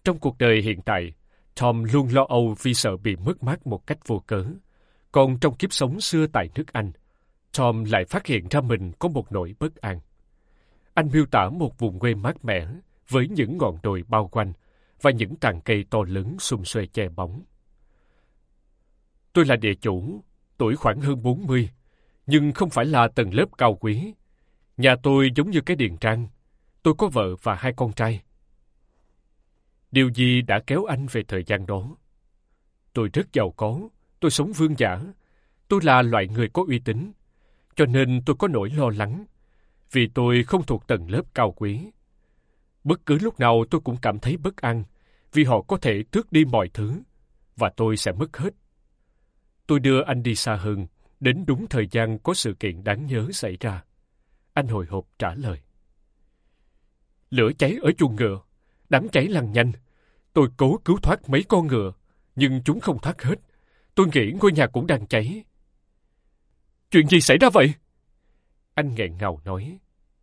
Trong cuộc đời hiện tại, Tom luôn lo âu vì sợ bị mất mát một cách vô cớ. Còn trong kiếp sống xưa tại nước Anh, Tom lại phát hiện ra mình có một nỗi bất an. Anh miêu tả một vùng quê mát mẻ với những ngọn đồi bao quanh và những tàn cây to lớn xum xuê che bóng. Tôi là địa chủ, tuổi khoảng hơn 40, nhưng không phải là tầng lớp cao quý. Nhà tôi giống như cái điền trang. Tôi có vợ và 2 con trai. Điều gì đã kéo anh về thời gian đó? Tôi rất giàu có, tôi sống vương giả. Tôi là loại người có uy tín, cho nên tôi có nỗi lo lắng, vì tôi không thuộc tầng lớp cao quý. Bất cứ lúc nào tôi cũng cảm thấy bất an, vì họ có thể tước đi mọi thứ, và tôi sẽ mất hết. Tôi đưa anh đi xa hơn, đến đúng thời gian có sự kiện đáng nhớ xảy ra. Anh hồi hộp trả lời. Lửa cháy ở chuồng ngựa, đám cháy lan nhanh. Tôi cố cứu thoát mấy con ngựa, nhưng chúng không thoát hết. Tôi nghĩ ngôi nhà cũng đang cháy. Chuyện gì xảy ra vậy? Anh nghẹn ngào nói.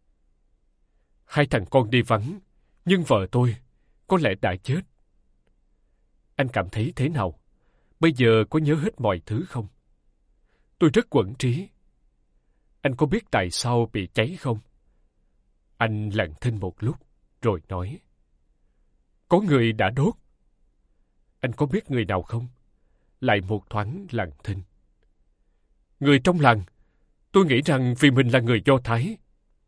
2 thằng con đi vắng, nhưng vợ tôi có lẽ đã chết. Anh cảm thấy thế nào? Bây giờ có nhớ hết mọi thứ không? Tôi rất quẫn trí. Anh có biết tại sao bị cháy không? Anh lặng thinh một lúc, rồi nói. Có người đã đốt. Anh có biết người nào không? Lại một thoáng lặng thinh. Người trong làng. Tôi nghĩ rằng vì mình là người Do Thái.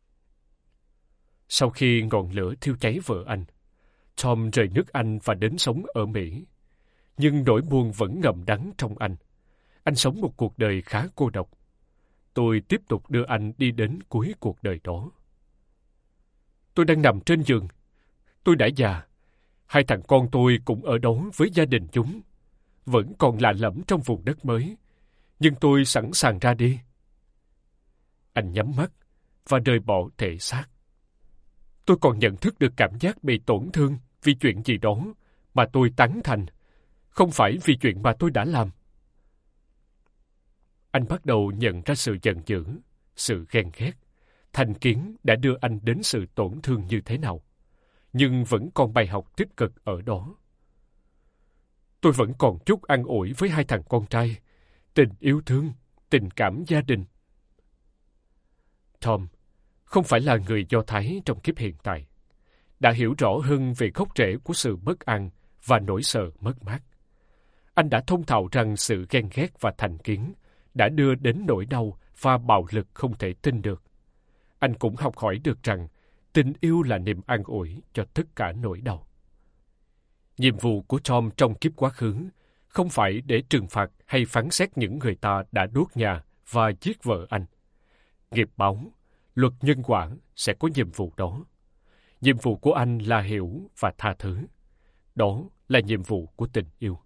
Sau khi ngọn lửa thiêu cháy vợ anh, Tom rời nước Anh và đến sống ở Mỹ. Nhưng nỗi buồn vẫn ngậm đắng trong anh. Anh sống một cuộc đời khá cô độc. Tôi tiếp tục đưa anh đi đến cuối cuộc đời đó. Tôi đang nằm trên giường. Tôi đã già. 2 thằng con tôi cũng ở đó với gia đình chúng. Vẫn còn lạ lẫm trong vùng đất mới. Nhưng tôi sẵn sàng ra đi. Anh nhắm mắt và rời bỏ thể xác. Tôi còn nhận thức được cảm giác bị tổn thương vì chuyện gì đó mà tôi tán thành, không phải vì chuyện mà tôi đã làm. Anh bắt đầu nhận ra sự giận dữ, sự ghen ghét. Thành kiến đã đưa anh đến sự tổn thương như thế nào. Nhưng vẫn còn bài học tích cực ở đó. Tôi vẫn còn chút an ủi với 2 thằng con trai, tình yêu thương, tình cảm gia đình. Tom không phải là người Do Thái trong kiếp hiện tại, đã hiểu rõ hơn về gốc rễ của sự bất an và nỗi sợ mất mát. Anh đã thông thạo rằng sự ghen ghét và thành kiến đã đưa đến nỗi đau và bạo lực không thể tin được. Anh cũng học hỏi được rằng tình yêu là niềm an ủi cho tất cả nỗi đau. Nhiệm vụ của Tom trong kiếp quá khứ không phải để trừng phạt hay phán xét những người ta đã đốt nhà và giết vợ anh. Nghiệp báo, luật nhân quả sẽ có nhiệm vụ đó. Nhiệm vụ của anh là hiểu và tha thứ. Đó là nhiệm vụ của tình yêu.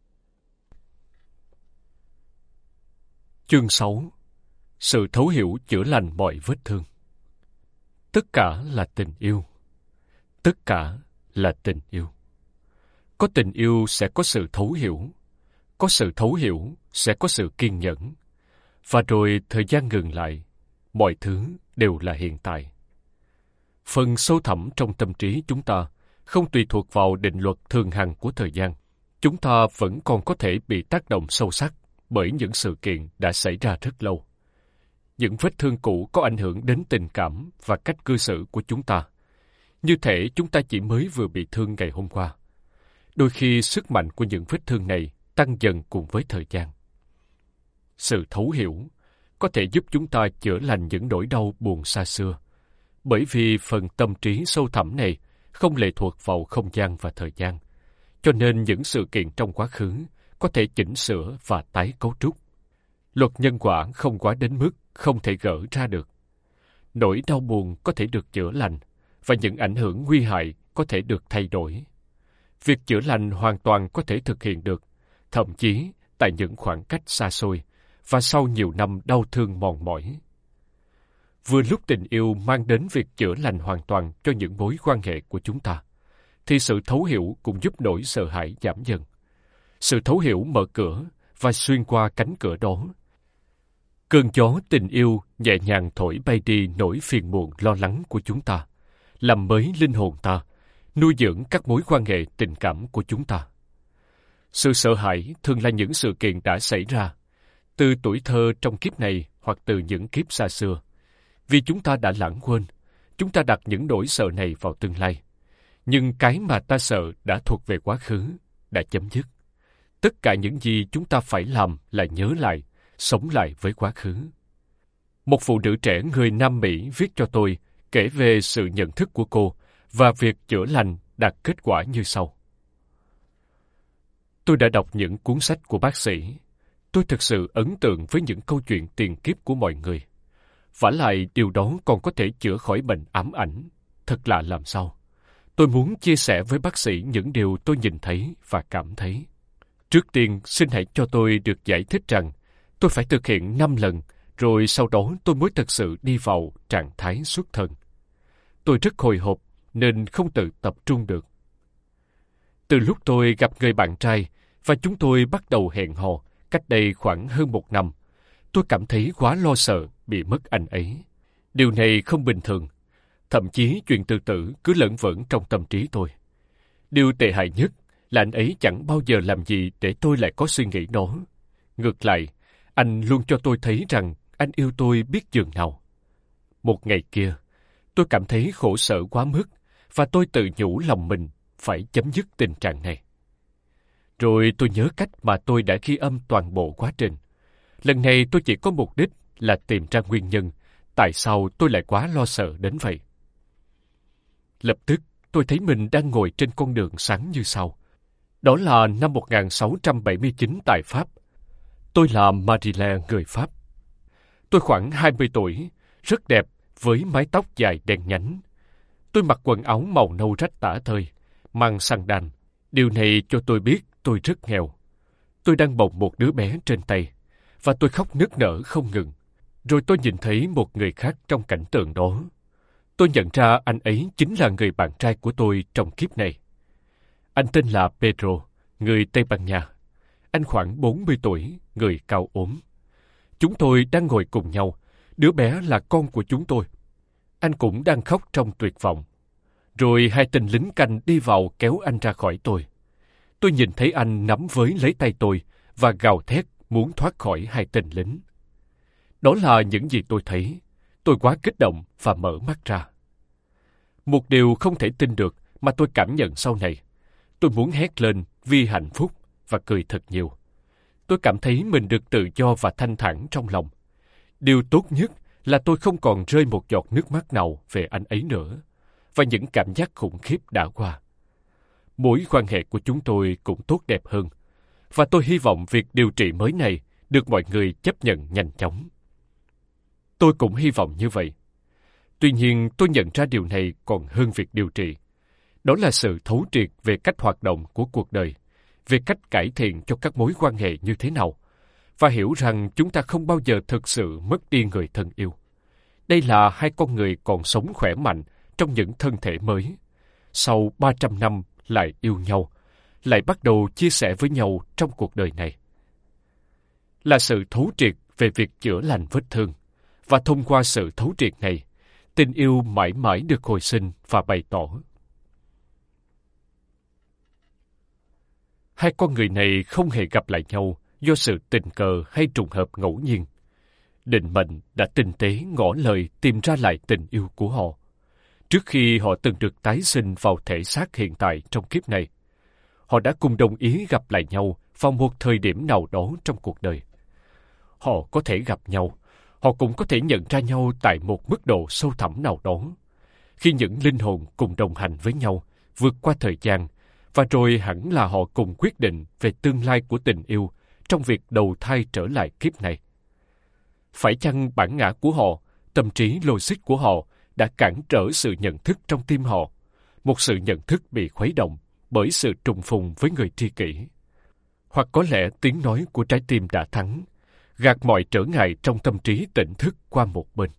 Chương 6. Sự thấu hiểu chữa lành mọi vết thương. Tất cả là tình yêu. Tất cả là tình yêu. Có tình yêu sẽ có sự thấu hiểu. Có sự thấu hiểu sẽ có sự kiên nhẫn. Và rồi thời gian ngừng lại. Mọi thứ đều là hiện tại. Phần sâu thẳm trong tâm trí chúng ta không tùy thuộc vào định luật thường hằng của thời gian. Chúng ta vẫn còn có thể bị tác động sâu sắc bởi những sự kiện đã xảy ra rất lâu. Những vết thương cũ có ảnh hưởng đến tình cảm và cách cư xử của chúng ta. Như thể chúng ta chỉ mới vừa bị thương ngày hôm qua. Đôi khi sức mạnh của những vết thương này tăng dần cùng với thời gian. Sự thấu hiểu có thể giúp chúng ta chữa lành những nỗi đau buồn xa xưa, bởi vì phần tâm trí sâu thẳm này không lệ thuộc vào không gian và thời gian, cho nên những sự kiện trong quá khứ có thể chỉnh sửa và tái cấu trúc. Luật nhân quả không quá đến mức không thể gỡ ra được. Nỗi đau buồn có thể được chữa lành, và những ảnh hưởng nguy hại có thể được thay đổi. Việc chữa lành hoàn toàn có thể thực hiện được, thậm chí tại những khoảng cách xa xôi, và sau nhiều năm đau thương mòn mỏi. Vừa lúc tình yêu mang đến việc chữa lành hoàn toàn cho những mối quan hệ của chúng ta, thì sự thấu hiểu cũng giúp nỗi sợ hãi giảm dần. Sự thấu hiểu mở cửa và xuyên qua cánh cửa đó. Cơn gió tình yêu nhẹ nhàng thổi bay đi nỗi phiền muộn lo lắng của chúng ta, làm mới linh hồn ta, nuôi dưỡng các mối quan hệ tình cảm của chúng ta. Sự sợ hãi thường là những sự kiện đã xảy ra, từ tuổi thơ trong kiếp này hoặc từ những kiếp xa xưa. Vì chúng ta đã lãng quên, chúng ta đặt những nỗi sợ này vào tương lai. Nhưng cái mà ta sợ đã thuộc về quá khứ, đã chấm dứt. Tất cả những gì chúng ta phải làm là nhớ lại, sống lại với quá khứ. Một phụ nữ trẻ người Nam Mỹ viết cho tôi kể về sự nhận thức của cô và việc chữa lành đạt kết quả như sau. Tôi đã đọc những cuốn sách của bác sĩ. Tôi thực sự ấn tượng với những câu chuyện tiền kiếp của mọi người. Vả lại điều đó còn có thể chữa khỏi bệnh ám ảnh. Thật lạ làm sao. Tôi muốn chia sẻ với bác sĩ những điều tôi nhìn thấy và cảm thấy. Trước tiên, xin hãy cho tôi được giải thích rằng tôi phải thực hiện 5 lần, rồi sau đó tôi mới thực sự đi vào trạng thái xuất thân. Tôi rất hồi hộp nên không tự tập trung được. Từ lúc tôi gặp người bạn trai và chúng tôi bắt đầu hẹn hò cách đây khoảng hơn 1 năm, tôi cảm thấy quá lo sợ bị mất anh ấy. Điều này không bình thường. Thậm chí chuyện tự tử cứ lởn vởn trong tâm trí tôi. Điều tệ hại nhất là anh ấy chẳng bao giờ làm gì để tôi lại có suy nghĩ đó. Ngược lại, anh luôn cho tôi thấy rằng anh yêu tôi biết chừng nào. Một ngày kia, tôi cảm thấy khổ sở quá mức và tôi tự nhủ lòng mình phải chấm dứt tình trạng này. Rồi tôi nhớ cách mà tôi đã ghi âm toàn bộ quá trình. Lần này tôi chỉ có mục đích là tìm ra nguyên nhân tại sao tôi lại quá lo sợ đến vậy. Lập tức, tôi thấy mình đang ngồi trên con đường sáng như sau. Đó là năm 1679 tại Pháp. Tôi là Marie, người Pháp. Tôi khoảng 20 tuổi, rất đẹp, với mái tóc dài đen nhánh. Tôi mặc quần áo màu nâu rách tả tơi, mang xăng đan. Điều này cho tôi biết tôi rất nghèo. Tôi đang bồng một đứa bé trên tay, và tôi khóc nức nở không ngừng. Rồi tôi nhìn thấy một người khác trong cảnh tượng đó. Tôi nhận ra anh ấy chính là người bạn trai của tôi trong kiếp này. Anh tên là Pedro, người Tây Ban Nha. Anh khoảng 40 tuổi, người cao ốm. Chúng tôi đang ngồi cùng nhau. Đứa bé là con của chúng tôi. Anh cũng đang khóc trong tuyệt vọng. Rồi hai tên lính canh đi vào kéo anh ra khỏi tôi. Tôi nhìn thấy anh nắm với lấy tay tôi và gào thét muốn thoát khỏi hai tên lính. Đó là những gì tôi thấy. Tôi quá kích động và mở mắt ra. Một điều không thể tin được mà tôi cảm nhận sau này. Tôi muốn hét lên vì hạnh phúc và cười thật nhiều. Tôi cảm thấy mình được tự do và thanh thản trong lòng. Điều tốt nhất là tôi không còn rơi một giọt nước mắt nào về anh ấy nữa, và những cảm giác khủng khiếp đã qua. Mối quan hệ của chúng tôi cũng tốt đẹp hơn, và tôi hy vọng việc điều trị mới này được mọi người chấp nhận nhanh chóng. Tôi cũng hy vọng như vậy. Tuy nhiên, tôi nhận ra điều này còn hơn việc điều trị. Đó là sự thấu triệt về cách hoạt động của cuộc đời, về cách cải thiện cho các mối quan hệ như thế nào, và hiểu rằng chúng ta không bao giờ thực sự mất đi người thân yêu. Đây là hai con người còn sống khỏe mạnh trong những thân thể mới. Sau 300 năm lại yêu nhau, lại bắt đầu chia sẻ với nhau trong cuộc đời này. Là sự thấu triệt về việc chữa lành vết thương, và thông qua sự thấu triệt này, tình yêu mãi mãi được hồi sinh và bày tỏ. Hai con người này không hề gặp lại nhau do sự tình cờ hay trùng hợp ngẫu nhiên. Định mệnh đã tinh tế ngỏ lời tìm ra lại tình yêu của họ, trước khi họ từng được tái sinh vào thể xác hiện tại trong kiếp này. Họ đã cùng đồng ý gặp lại nhau vào một thời điểm nào đó trong cuộc đời. Họ có thể gặp nhau, họ cũng có thể nhận ra nhau tại một mức độ sâu thẳm nào đó, khi những linh hồn cùng đồng hành với nhau vượt qua thời gian, và rồi hẳn là họ cùng quyết định về tương lai của tình yêu trong việc đầu thai trở lại kiếp này. Phải chăng bản ngã của họ, tâm trí logic của họ đã cản trở sự nhận thức trong tim họ, một sự nhận thức bị khuấy động bởi sự trùng phùng với người tri kỷ? Hoặc có lẽ tiếng nói của trái tim đã thắng, gạt mọi trở ngại trong tâm trí tỉnh thức qua một bên.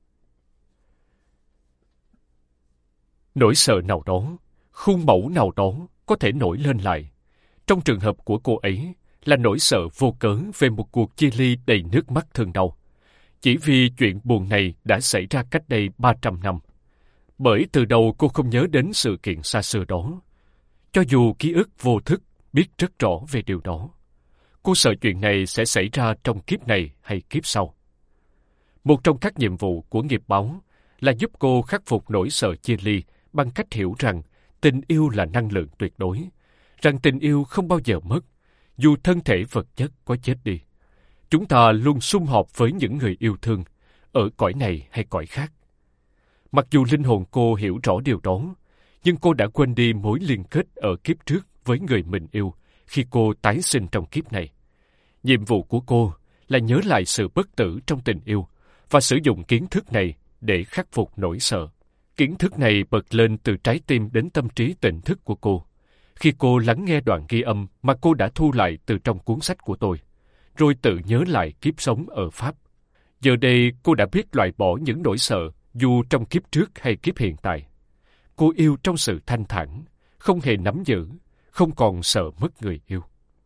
Nỗi sợ nào đó, khuôn mẫu nào đó có thể nổi lên lại. Trong trường hợp của cô ấy là nỗi sợ vô cớ về một cuộc chia ly đầy nước mắt thương đau, chỉ vì chuyện buồn này đã xảy ra cách đây 300 năm. Bởi từ đầu cô không nhớ đến sự kiện xa xưa đó. Cho dù ký ức vô thức biết rất rõ về điều đó. Cô sợ chuyện này sẽ xảy ra trong kiếp này hay kiếp sau. Một trong các nhiệm vụ của nghiệp báo là giúp cô khắc phục nỗi sợ chia ly bằng cách hiểu rằng tình yêu là năng lượng tuyệt đối, rằng tình yêu không bao giờ mất, dù thân thể vật chất có chết đi. Chúng ta luôn sum họp với những người yêu thương, ở cõi này hay cõi khác. Mặc dù linh hồn cô hiểu rõ điều đó, nhưng cô đã quên đi mối liên kết ở kiếp trước với người mình yêu khi cô tái sinh trong kiếp này. Nhiệm vụ của cô là nhớ lại sự bất tử trong tình yêu và sử dụng kiến thức này để khắc phục nỗi sợ. Kiến thức này bật lên từ trái tim đến tâm trí tỉnh thức của cô. Khi cô lắng nghe đoạn ghi âm mà cô đã thu lại từ trong cuốn sách của tôi, rồi tự nhớ lại kiếp sống ở Pháp. Giờ đây cô đã biết loại bỏ những nỗi sợ dù trong kiếp trước hay kiếp hiện tại. Cô yêu trong sự thanh thản, không hề nắm giữ, không còn sợ mất người yêu.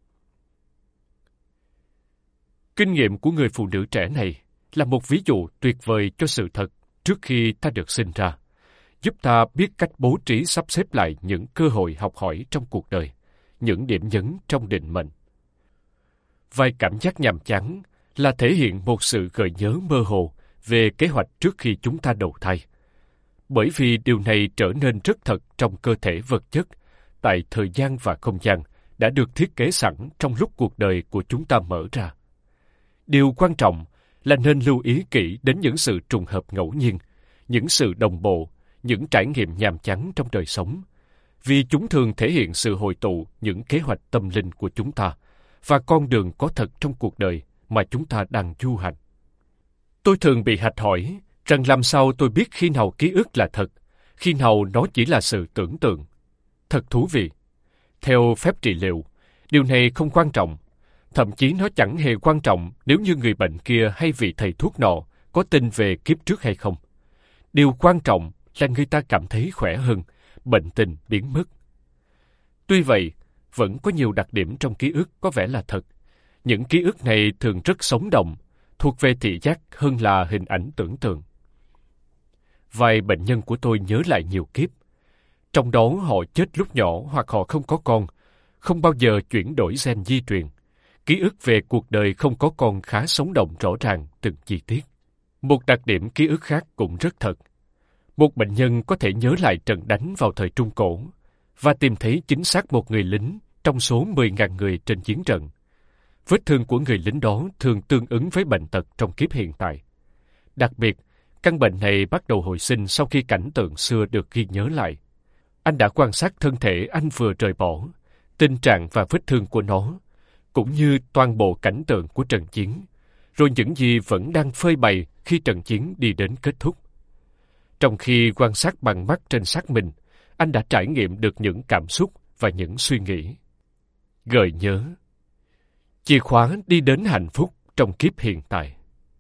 Kinh nghiệm của người phụ nữ trẻ này là một ví dụ tuyệt vời cho sự thật trước khi ta được sinh ra, giúp ta biết cách bố trí sắp xếp lại những cơ hội học hỏi trong cuộc đời, những điểm nhấn trong định mệnh. Vài cảm giác nhàm chán là thể hiện một sự gợi nhớ mơ hồ về kế hoạch trước khi chúng ta đầu thai. Bởi vì điều này trở nên rất thật trong cơ thể vật chất, tại thời gian và không gian đã được thiết kế sẵn trong lúc cuộc đời của chúng ta mở ra. Điều quan trọng là nên lưu ý kỹ đến những sự trùng hợp ngẫu nhiên, những sự đồng bộ, những trải nghiệm nhàm chán trong đời sống, vì chúng thường thể hiện sự hội tụ những kế hoạch tâm linh của chúng ta và con đường có thật trong cuộc đời mà chúng ta đang du hành. Tôi thường bị hạch hỏi rằng làm sao tôi biết khi nào ký ức là thật, khi nào nó chỉ là sự tưởng tượng. Thật thú vị. Theo phép trị liệu, điều này không quan trọng. Thậm chí nó chẳng hề quan trọng nếu như người bệnh kia hay vị thầy thuốc nọ có tin về kiếp trước hay không. Điều quan trọng là người ta cảm thấy khỏe hơn, bệnh tình biến mất. Tuy vậy, vẫn có nhiều đặc điểm trong ký ức có vẻ là thật. Những ký ức này thường rất sống động, thuộc về thị giác hơn là hình ảnh tưởng tượng. Vài bệnh nhân của tôi nhớ lại nhiều kiếp. Trong đó họ chết lúc nhỏ hoặc họ không có con, không bao giờ chuyển đổi gen di truyền. Ký ức về cuộc đời không có con khá sống động rõ ràng từng chi tiết. Một đặc điểm ký ức khác cũng rất thật. Một bệnh nhân có thể nhớ lại trận đánh vào thời Trung Cổ và tìm thấy chính xác một người lính trong số 10.000 người trên chiến trận. Vết thương của người lính đó thường tương ứng với bệnh tật trong kiếp hiện tại. Đặc biệt, căn bệnh này bắt đầu hồi sinh sau khi cảnh tượng xưa được ghi nhớ lại. Anh đã quan sát thân thể anh vừa rời bỏ, tình trạng và vết thương của nó, cũng như toàn bộ cảnh tượng của trận chiến, rồi những gì vẫn đang phơi bày khi trận chiến đi đến kết thúc. Trong khi quan sát bằng mắt trên xác mình, anh đã trải nghiệm được những cảm xúc và những suy nghĩ. Gợi nhớ. Chìa khóa đi đến hạnh phúc trong kiếp hiện tại.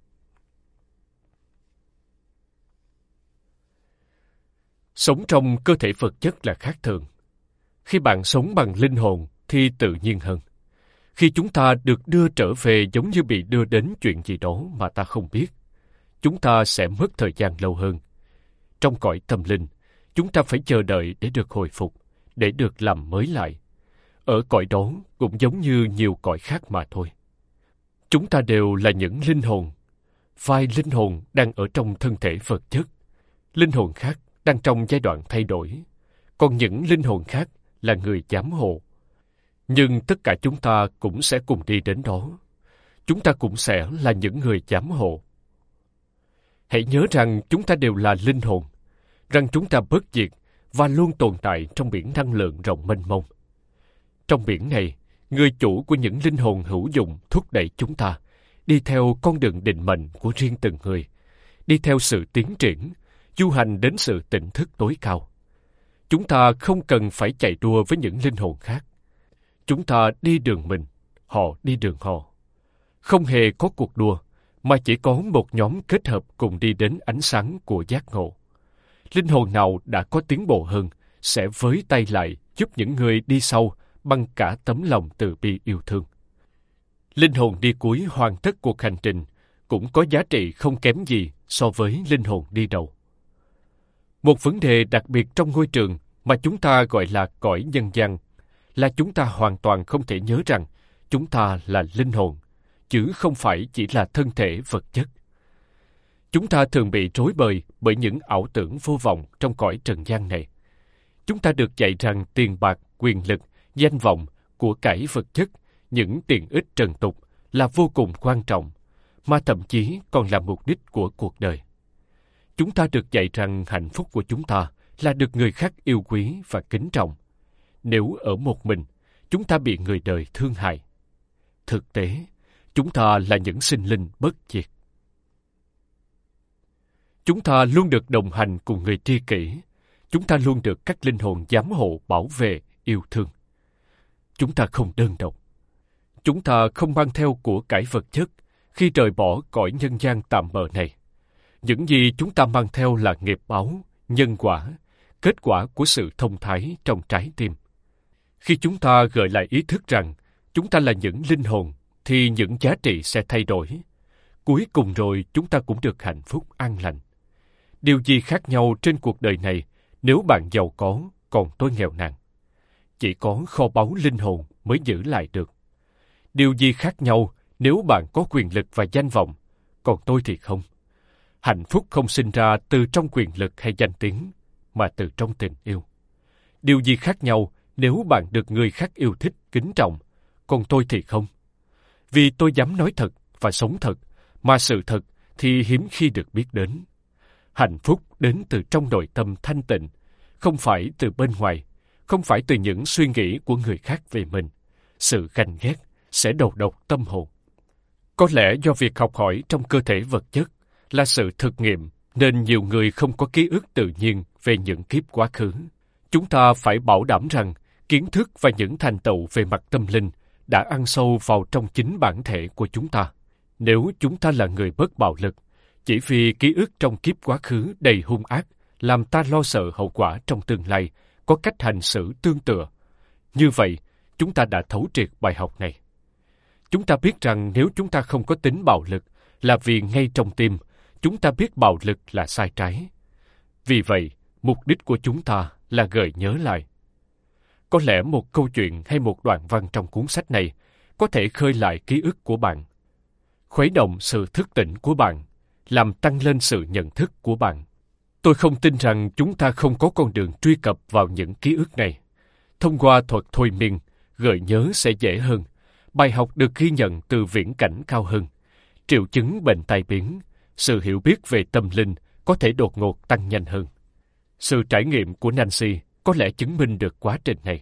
Sống trong cơ thể vật chất là khác thường. Khi bạn sống bằng linh hồn thì tự nhiên hơn. Khi chúng ta được đưa trở về giống như bị đưa đến chuyện gì đó mà ta không biết, chúng ta sẽ mất thời gian lâu hơn. Trong cõi tâm linh, chúng ta phải chờ đợi để được hồi phục, để được làm mới lại. Ở cõi đó cũng giống như nhiều cõi khác mà thôi. Chúng ta đều là những linh hồn. Vài linh hồn đang ở trong thân thể vật chất. Linh hồn khác đang trong giai đoạn thay đổi. Còn những linh hồn khác là người giám hộ. Nhưng tất cả chúng ta cũng sẽ cùng đi đến đó. Chúng ta cũng sẽ là những người giám hộ. Hãy nhớ rằng chúng ta đều là linh hồn, rằng chúng ta bất diệt và luôn tồn tại trong biển năng lượng rộng mênh mông. Trong biển này, người chủ của những linh hồn hữu dụng thúc đẩy chúng ta đi theo con đường định mệnh của riêng từng người, đi theo sự tiến triển, du hành đến sự tỉnh thức tối cao. Chúng ta không cần phải chạy đua với những linh hồn khác. Chúng ta đi đường mình, họ đi đường họ. Không hề có cuộc đua, mà chỉ có một nhóm kết hợp cùng đi đến ánh sáng của giác ngộ. Linh hồn nào đã có tiến bộ hơn sẽ với tay lại giúp những người đi sau bằng cả tấm lòng từ bi yêu thương. Linh hồn đi cuối hoàn tất cuộc hành trình cũng có giá trị không kém gì so với linh hồn đi đầu. Một vấn đề đặc biệt trong ngôi trường mà chúng ta gọi là cõi nhân gian là chúng ta hoàn toàn không thể nhớ rằng chúng ta là linh hồn, chứ không phải chỉ là thân thể vật chất. Chúng ta thường bị rối bời bởi những ảo tưởng vô vọng trong cõi trần gian này. Chúng ta được dạy rằng tiền bạc, quyền lực, danh vọng, của cải vật chất, những tiện ích trần tục là vô cùng quan trọng, mà thậm chí còn là mục đích của cuộc đời. Chúng ta được dạy rằng hạnh phúc của chúng ta là được người khác yêu quý và kính trọng. Nếu ở một mình, chúng ta bị người đời thương hại. Thực tế, chúng ta là những sinh linh bất diệt. Chúng ta luôn được đồng hành cùng người tri kỷ. Chúng ta luôn được các linh hồn giám hộ, bảo vệ, yêu thương. Chúng ta không đơn độc. Chúng ta không mang theo của cải vật chất khi rời bỏ cõi nhân gian tạm bợ này. Những gì chúng ta mang theo là nghiệp báo, nhân quả, kết quả của sự thông thái trong trái tim. Khi chúng ta gợi lại ý thức rằng chúng ta là những linh hồn, thì những giá trị sẽ thay đổi. Cuối cùng rồi chúng ta cũng được hạnh phúc an lành. Điều gì khác nhau trên cuộc đời này nếu bạn giàu có, còn tôi nghèo nàn? Chỉ có kho báu linh hồn mới giữ lại được. Điều gì khác nhau nếu bạn có quyền lực và danh vọng, còn tôi thì không? Hạnh phúc không sinh ra từ trong quyền lực hay danh tiếng, mà từ trong tình yêu. Điều gì khác nhau nếu bạn được người khác yêu thích, kính trọng, còn tôi thì không? Vì tôi dám nói thật và sống thật, mà sự thật thì hiếm khi được biết đến. Hạnh phúc đến từ trong nội tâm thanh tịnh, không phải từ bên ngoài, không phải từ những suy nghĩ của người khác về mình. Sự ganh ghét sẽ đầu độc tâm hồn. Có lẽ do việc học hỏi trong cơ thể vật chất là sự thực nghiệm, nên nhiều người không có ký ức tự nhiên về những kiếp quá khứ. Chúng ta phải bảo đảm rằng kiến thức và những thành tựu về mặt tâm linh đã ăn sâu vào trong chính bản thể của chúng ta. Nếu chúng ta là người bất bạo lực, chỉ vì ký ức trong kiếp quá khứ đầy hung ác làm ta lo sợ hậu quả trong tương lai có cách hành xử tương tự, như vậy chúng ta đã thấu triệt bài học này. Chúng ta biết rằng nếu chúng ta không có tính bạo lực là vì ngay trong tim chúng ta biết bạo lực là sai trái. Vì vậy, mục đích của chúng ta là gợi nhớ lại. Có lẽ một câu chuyện hay một đoạn văn trong cuốn sách này có thể khơi lại ký ức của bạn, khuấy động sự thức tỉnh của bạn, làm tăng lên sự nhận thức của bạn. Tôi không tin rằng chúng ta không có con đường truy cập vào những ký ức này. Thông qua thuật thôi miên, gợi nhớ sẽ dễ hơn. Bài học được ghi nhận từ viễn cảnh cao hơn. Triệu chứng bệnh tai biến, sự hiểu biết về tâm linh có thể đột ngột tăng nhanh hơn. Sự trải nghiệm của Nancy có lẽ chứng minh được quá trình này.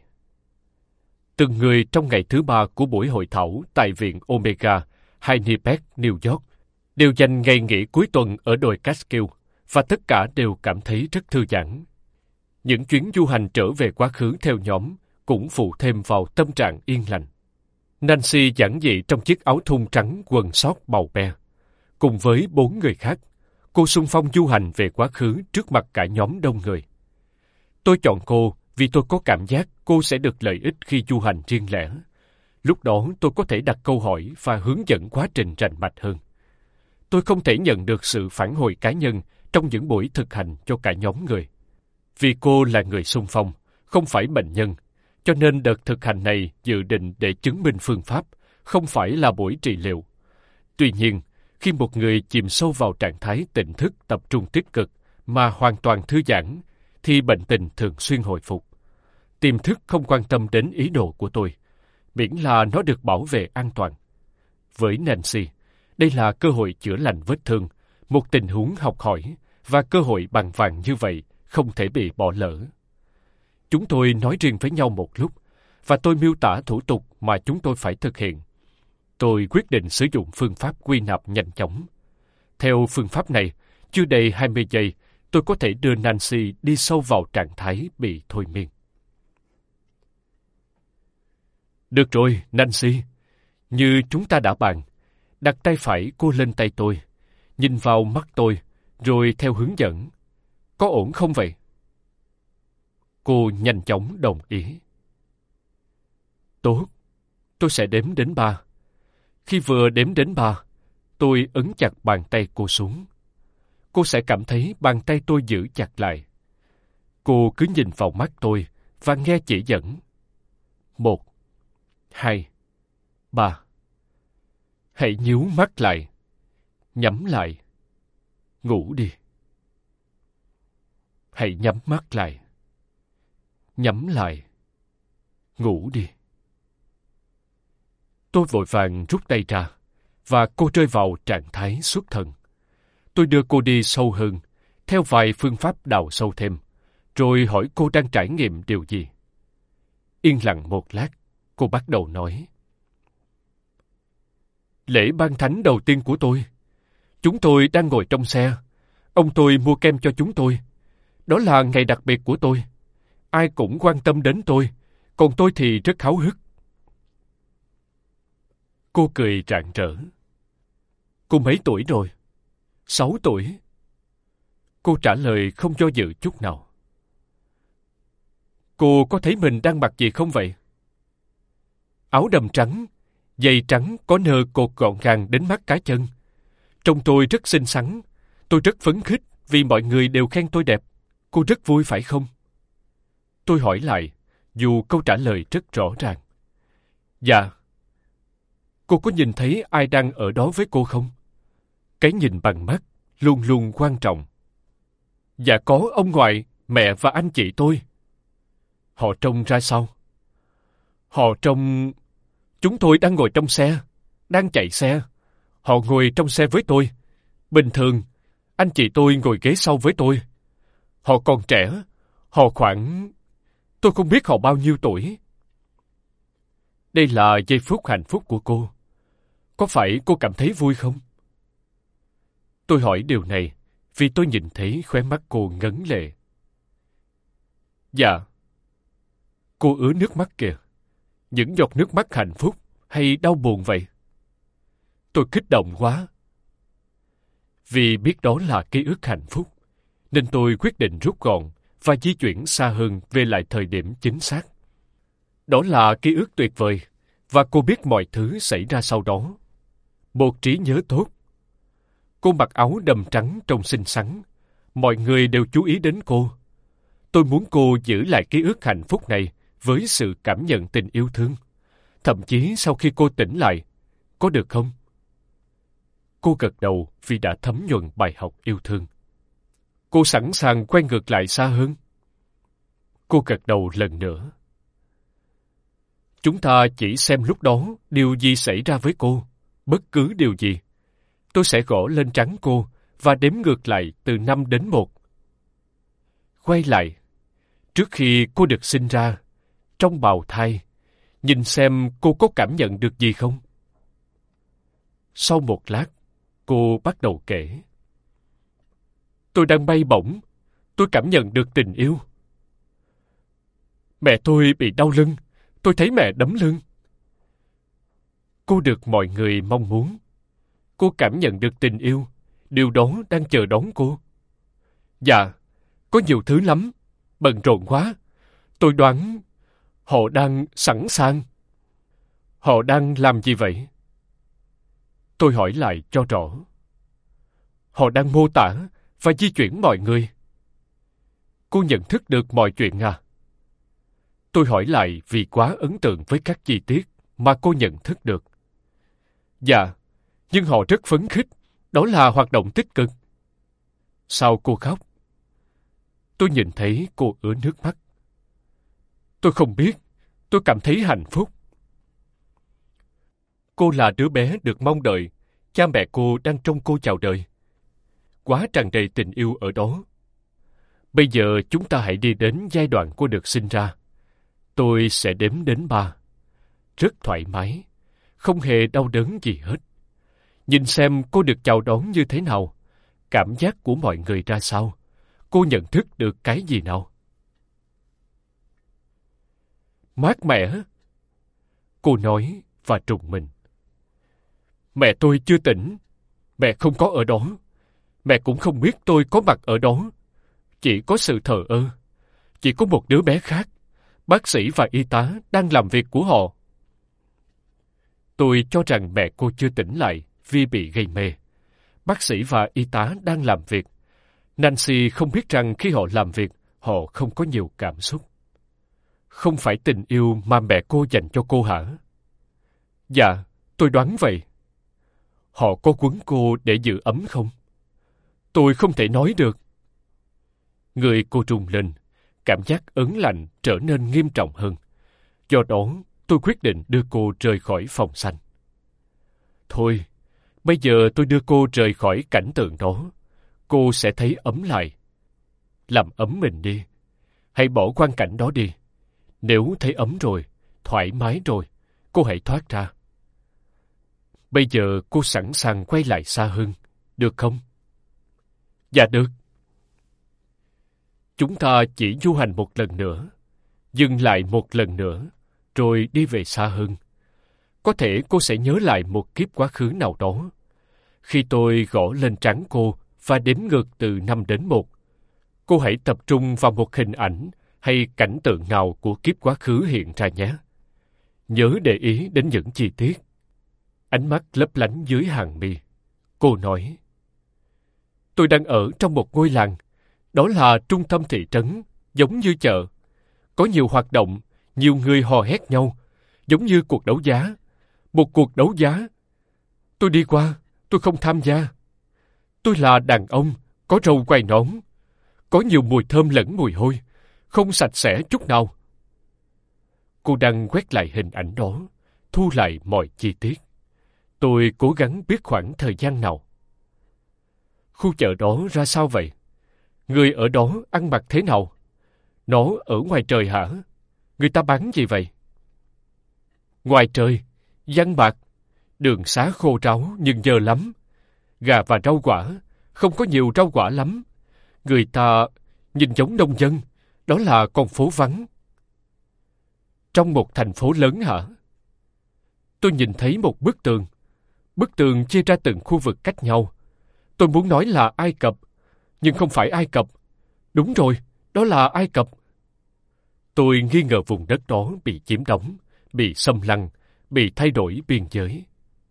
Từng người trong ngày thứ 3 của buổi hội thảo tại viện Omega, Winnipeg, New York, đều dành ngày nghỉ cuối tuần ở đồi Catskill, và tất cả đều cảm thấy rất thư giãn. Những chuyến du hành trở về quá khứ theo nhóm cũng phụ thêm vào tâm trạng yên lành. Nancy giản dị trong chiếc áo thun trắng quần sót màu be. Cùng với 4 người khác, cô xung phong du hành về quá khứ trước mặt cả nhóm đông người. Tôi chọn cô vì tôi có cảm giác cô sẽ được lợi ích khi du hành riêng lẻ. Lúc đó tôi có thể đặt câu hỏi và hướng dẫn quá trình rành mạch hơn. Tôi không thể nhận được sự phản hồi cá nhân trong những buổi thực hành cho cả nhóm người. Vì cô là người xung phong, không phải bệnh nhân, cho nên đợt thực hành này dự định để chứng minh phương pháp, không phải là buổi trị liệu. Tuy nhiên, khi một người chìm sâu vào trạng thái tỉnh thức tập trung tích cực mà hoàn toàn thư giãn, thì bệnh tình thường xuyên hồi phục. Tiềm thức không quan tâm đến ý đồ của tôi, miễn là nó được bảo vệ an toàn. Với Nancy, đây là cơ hội chữa lành vết thương, một tình huống học hỏi, và cơ hội bằng vàng như vậy không thể bị bỏ lỡ. Chúng tôi nói riêng với nhau một lúc, và tôi miêu tả thủ tục mà chúng tôi phải thực hiện. Tôi quyết định sử dụng phương pháp quy nạp nhanh chóng. Theo phương pháp này, chưa đầy 20 giây, tôi có thể đưa Nancy đi sâu vào trạng thái bị thôi miên. Được rồi, Nancy. Như chúng ta đã bàn, đặt tay phải cô lên tay tôi, nhìn vào mắt tôi, rồi theo hướng dẫn. Có ổn không vậy? Cô nhanh chóng đồng ý. Tốt, tôi sẽ đếm đến 3. Khi vừa đếm đến 3, tôi ấn chặt bàn tay cô xuống. Cô sẽ cảm thấy bàn tay tôi giữ chặt lại. Cô cứ nhìn vào mắt tôi và nghe chỉ dẫn. 1, 2, 3. Hãy nhíu mắt lại, nhắm lại, ngủ đi. Hãy nhắm mắt lại, nhắm lại, ngủ đi. Tôi vội vàng rút tay ra, và cô rơi vào trạng thái xuất thần. Tôi đưa cô đi sâu hơn, theo vài phương pháp đào sâu thêm, rồi hỏi cô đang trải nghiệm điều gì. Yên lặng một lát, cô bắt đầu nói. Lễ ban thánh đầu tiên của tôi. Chúng tôi đang ngồi trong xe. Ông tôi mua kem cho chúng tôi. Đó là ngày đặc biệt của tôi. Ai cũng quan tâm đến tôi, còn tôi thì rất háo hức. Cô cười rạng rỡ. Cô mấy tuổi rồi? 6 tuổi. Cô trả lời không do dự chút nào. Cô có thấy mình đang mặc gì không vậy? Áo đầm trắng, giày trắng có nơ cột gọn gàng đến mắt cá chân. Trông tôi rất xinh xắn. Tôi rất phấn khích vì mọi người đều khen tôi đẹp. Cô rất vui phải không? Tôi hỏi lại, dù câu trả lời rất rõ ràng. Dạ. Cô có nhìn thấy ai đang ở đó với cô không? Cái nhìn bằng mắt luôn luôn quan trọng. Dạ có ông ngoại, mẹ và anh chị tôi. Họ trông ra sao? Họ trông... Chúng tôi đang ngồi trong xe, đang chạy xe. Họ ngồi trong xe với tôi. Bình thường, anh chị tôi ngồi ghế sau với tôi. Họ còn trẻ, họ khoảng... Tôi không biết họ bao nhiêu tuổi. Đây là giây phút hạnh phúc của cô. Có phải cô cảm thấy vui không? Tôi hỏi điều này vì tôi nhìn thấy khóe mắt cô ngấn lệ. Dạ. Cô ứa nước mắt kìa. Những giọt nước mắt hạnh phúc hay đau buồn vậy? Tôi kích động quá. Vì biết đó là ký ức hạnh phúc, nên tôi quyết định rút gọn và di chuyển xa hơn về lại thời điểm chính xác. Đó là ký ức tuyệt vời, và cô biết mọi thứ xảy ra sau đó. Một trí nhớ tốt. Cô mặc áo đầm trắng trông xinh xắn. Mọi người đều chú ý đến cô. Tôi muốn cô giữ lại ký ức hạnh phúc này với sự cảm nhận tình yêu thương. Thậm chí sau khi cô tỉnh lại. Có được không? Cô gật đầu vì đã thấm nhuần bài học yêu thương. Cô sẵn sàng quay ngược lại xa hơn. Cô gật đầu lần nữa. Chúng ta chỉ xem lúc đó điều gì xảy ra với cô. Bất cứ điều gì. Tôi sẽ gõ lên trán cô và đếm ngược lại từ 5 đến 1. Quay lại. Trước khi cô được sinh ra, trong bào thai, nhìn xem cô có cảm nhận được gì không? Sau một lát, cô bắt đầu kể. Tôi đang bay bổng. Tôi cảm nhận được tình yêu. Mẹ tôi bị đau lưng. Tôi thấy mẹ đấm lưng. Cô được mọi người mong muốn. Cô cảm nhận được tình yêu. Điều đó đang chờ đón cô. Dạ, có nhiều thứ lắm. Bận rộn quá. Tôi đoán họ đang sẵn sàng. Họ đang làm gì vậy? Tôi hỏi lại cho rõ. Họ đang mô tả và di chuyển mọi người. Cô nhận thức được mọi chuyện à? Tôi hỏi lại vì quá ấn tượng với các chi tiết mà cô nhận thức được. Dạ, nhưng họ rất phấn khích. Đó là hoạt động tích cực. Sao cô khóc? Tôi nhìn thấy cô ứa nước mắt. Tôi không biết. Tôi cảm thấy hạnh phúc. Cô là đứa bé được mong đợi. Cha mẹ cô đang trông cô chào đời. Quá tràn đầy tình yêu ở đó. Bây giờ chúng ta hãy đi đến giai đoạn cô được sinh ra. Tôi sẽ đếm đến 3. Rất thoải mái. Không hề đau đớn gì hết. Nhìn xem cô được chào đón như thế nào. Cảm giác của mọi người ra sao. Cô nhận thức được cái gì nào? Mát mẻ. Cô nói và trùng mình. Mẹ tôi chưa tỉnh. Mẹ không có ở đó. Mẹ cũng không biết tôi có mặt ở đó. Chỉ có sự thờ ơ. Chỉ có một đứa bé khác. Bác sĩ và y tá đang làm việc của họ. Tôi cho rằng mẹ cô chưa tỉnh lại vì bị gây mê. Bác sĩ và y tá đang làm việc. Nancy không biết rằng khi họ làm việc, họ không có nhiều cảm xúc. Không phải tình yêu mà mẹ cô dành cho cô hả? Dạ, tôi đoán vậy. Họ có quấn cô để giữ ấm không? Tôi không thể nói được. Người cô rung lên, cảm giác ớn lạnh trở nên nghiêm trọng hơn. Do đó, tôi quyết định đưa cô rời khỏi phòng xanh. Thôi, bây giờ tôi đưa cô rời khỏi cảnh tượng đó. Cô sẽ thấy ấm lại. Làm ấm mình đi. Hãy bỏ quang cảnh đó đi. Nếu thấy ấm rồi, thoải mái rồi, cô hãy thoát ra. Bây giờ cô sẵn sàng quay lại xa hơn, được không? Dạ được. Chúng ta chỉ du hành một lần nữa, dừng lại một lần nữa, rồi đi về xa hơn. Có thể cô sẽ nhớ lại một kiếp quá khứ nào đó. Khi tôi gõ lên trán cô và đếm ngược từ 5 đến 1, cô hãy tập trung vào một hình ảnh hay cảnh tượng nào của kiếp quá khứ hiện ra nhé. Nhớ để ý đến những chi tiết. Ánh mắt lấp lánh dưới hàng mi. Cô nói, tôi đang ở trong một ngôi làng. Đó là trung tâm thị trấn, giống như chợ. Có nhiều hoạt động, nhiều người hò hét nhau, giống như cuộc đấu giá. Một cuộc đấu giá. Tôi đi qua, tôi không tham gia. Tôi là đàn ông, có râu quai nón. Có nhiều mùi thơm lẫn mùi hôi, không sạch sẽ chút nào. Cô đang quét lại hình ảnh đó, thu lại mọi chi tiết. Tôi cố gắng biết khoảng thời gian nào. Khu chợ đó ra sao vậy? Người ở đó ăn mặc thế nào? Nó ở ngoài trời hả? Người ta bán gì vậy? Ngoài trời, giăng bạc, đường xá khô ráo nhưng dơ lắm. Gà và rau quả, không có nhiều rau quả lắm. Người ta nhìn giống nông dân, đó là con phố vắng. Trong một thành phố lớn hả? Tôi nhìn thấy một bức tường. Bức tường chia ra từng khu vực cách nhau. Tôi muốn nói là Ai Cập, nhưng không phải Ai Cập. Đúng rồi, đó là Ai Cập. Tôi nghi ngờ vùng đất đó bị chiếm đóng, bị xâm lăng, bị thay đổi biên giới.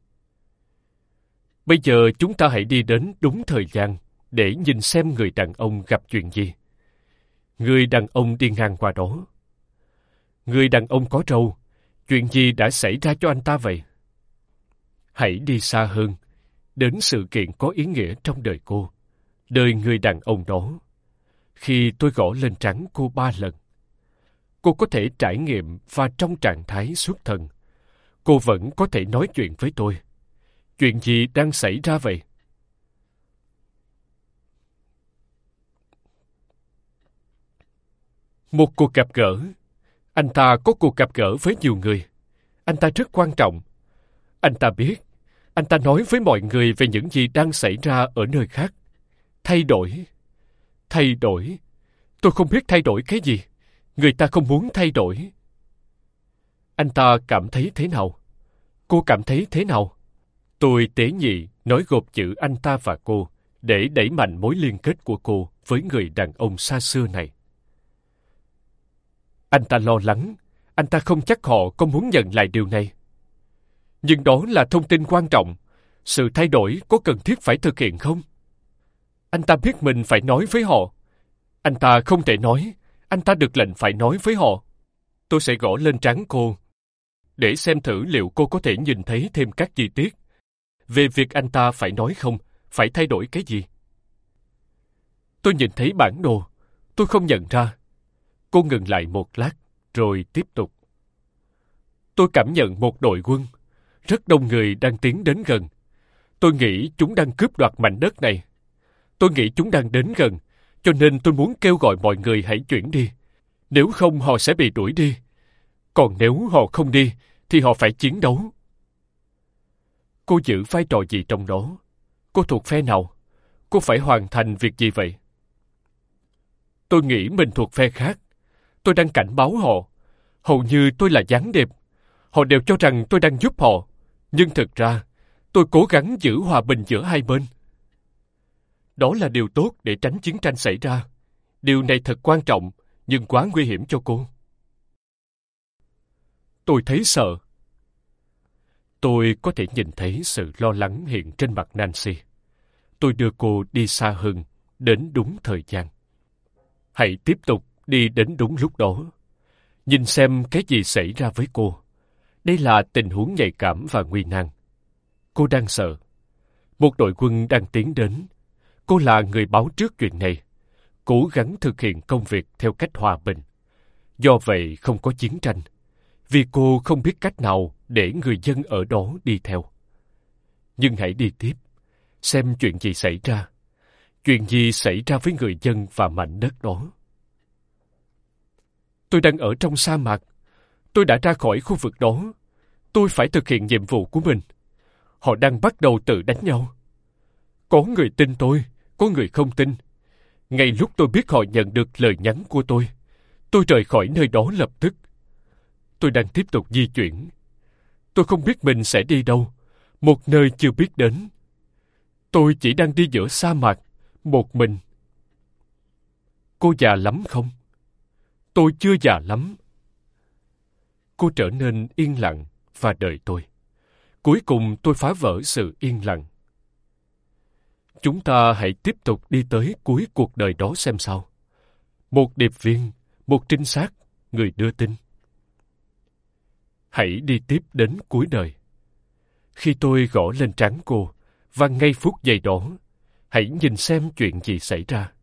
Bây giờ chúng ta hãy đi đến đúng thời gian để nhìn xem người đàn ông gặp chuyện gì. Người đàn ông đi ngang qua đó. Người đàn ông có râu. Chuyện gì đã xảy ra cho anh ta vậy? Hãy đi xa hơn, đến sự kiện có ý nghĩa trong đời cô, đời người đàn ông đó. Khi tôi gõ lên trán cô 3 lần, cô có thể trải nghiệm và trong trạng thái xuất thần, cô vẫn có thể nói chuyện với tôi. Chuyện gì đang xảy ra vậy? Một cuộc gặp gỡ. Anh ta có cuộc gặp gỡ với nhiều người. Anh ta rất quan trọng. Anh ta biết. Anh ta nói với mọi người về những gì đang xảy ra ở nơi khác. Thay đổi. Thay đổi. Tôi không biết thay đổi cái gì. Người ta không muốn thay đổi. Anh ta cảm thấy thế nào? Cô cảm thấy thế nào? Tôi tế nhị nói gộp chữ anh ta và cô để đẩy mạnh mối liên kết của cô với người đàn ông xa xưa này. Anh ta lo lắng. Anh ta không chắc họ có muốn nhận lại điều này. Nhưng đó là thông tin quan trọng. Sự thay đổi có cần thiết phải thực hiện không? Anh ta biết mình phải nói với họ. Anh ta không thể nói. Anh ta được lệnh phải nói với họ. Tôi sẽ gõ lên trán cô để xem thử liệu cô có thể nhìn thấy thêm các chi tiết về việc anh ta phải nói không, phải thay đổi cái gì. Tôi nhìn thấy bản đồ. Tôi không nhận ra. Cô ngừng lại một lát, rồi tiếp tục. Tôi cảm nhận một đội quân. Rất đông người đang tiến đến gần. Tôi nghĩ chúng đang cướp đoạt mảnh đất này. Tôi nghĩ chúng đang đến gần, cho nên tôi muốn kêu gọi mọi người hãy chuyển đi. Nếu không họ sẽ bị đuổi đi. Còn nếu họ không đi, thì họ phải chiến đấu. Cô giữ vai trò gì trong đó? Cô thuộc phe nào? Cô phải hoàn thành việc gì vậy? Tôi nghĩ mình thuộc phe khác. Tôi đang cảnh báo họ. Hầu như tôi là gián điệp. Họ đều cho rằng tôi đang giúp họ. Nhưng thực ra, tôi cố gắng giữ hòa bình giữa hai bên. Đó là điều tốt để tránh chiến tranh xảy ra. Điều này thật quan trọng, nhưng quá nguy hiểm cho cô. Tôi thấy sợ. Tôi có thể nhìn thấy sự lo lắng hiện trên mặt Nancy. Tôi đưa cô đi xa hơn, đến đúng thời gian. Hãy tiếp tục đi đến đúng lúc đó. Nhìn xem cái gì xảy ra với cô. Đây là tình huống nhạy cảm và nguy nan. Cô đang sợ. Một đội quân đang tiến đến. Cô là người báo trước chuyện này. Cố gắng thực hiện công việc theo cách hòa bình. Do vậy không có chiến tranh. Vì cô không biết cách nào để người dân ở đó đi theo. Nhưng hãy đi tiếp. Xem chuyện gì xảy ra. Chuyện gì xảy ra với người dân và mảnh đất đó. Tôi đang ở trong sa mạc. Tôi đã ra khỏi khu vực đó. Tôi phải thực hiện nhiệm vụ của mình. Họ đang bắt đầu tự đánh nhau. Có người tin tôi, có người không tin. Ngay lúc tôi biết họ nhận được lời nhắn của tôi rời khỏi nơi đó lập tức. Tôi đang tiếp tục di chuyển. Tôi không biết mình sẽ đi đâu, một nơi chưa biết đến. Tôi chỉ đang đi giữa sa mạc, một mình. Cô già lắm không? Tôi chưa già lắm. Cô trở nên yên lặng và đợi tôi. Cuối cùng tôi phá vỡ sự yên lặng. Chúng ta hãy tiếp tục đi tới cuối cuộc đời đó xem sao. Một điệp viên, một trinh sát, người đưa tin. Hãy đi tiếp đến cuối đời. Khi tôi gõ lên trán cô, và ngay phút giây đó, hãy nhìn xem chuyện gì xảy ra.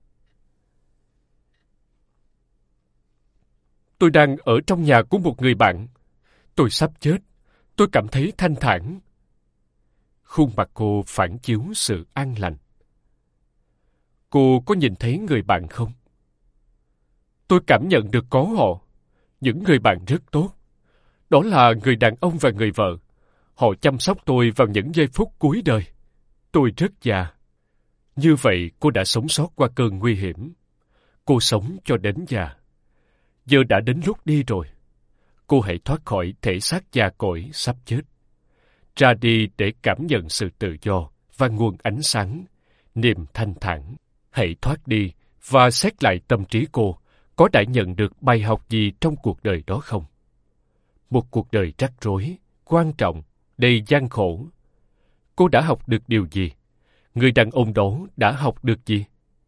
Tôi đang ở trong nhà của một người bạn. Tôi sắp chết. Tôi cảm thấy thanh thản. Khuôn mặt cô phản chiếu sự an lành. Cô có nhìn thấy người bạn không? Tôi cảm nhận được có họ. Những người bạn rất tốt. Đó là người đàn ông và người vợ. Họ chăm sóc tôi vào những giây phút cuối đời. Tôi rất già. Như vậy cô đã sống sót qua cơn nguy hiểm. Cô sống cho đến già. Giờ đã đến lúc đi rồi. Cô hãy thoát khỏi thể xác già cỗi sắp chết. Ra đi để cảm nhận sự tự do và nguồn ánh sáng, niềm thanh thản. Hãy thoát đi và xét lại tâm trí cô có đã nhận được bài học gì trong cuộc đời đó không? Một cuộc đời rắc rối, quan trọng, đầy gian khổ. Cô đã học được điều gì? Người đàn ông đó đã học được gì?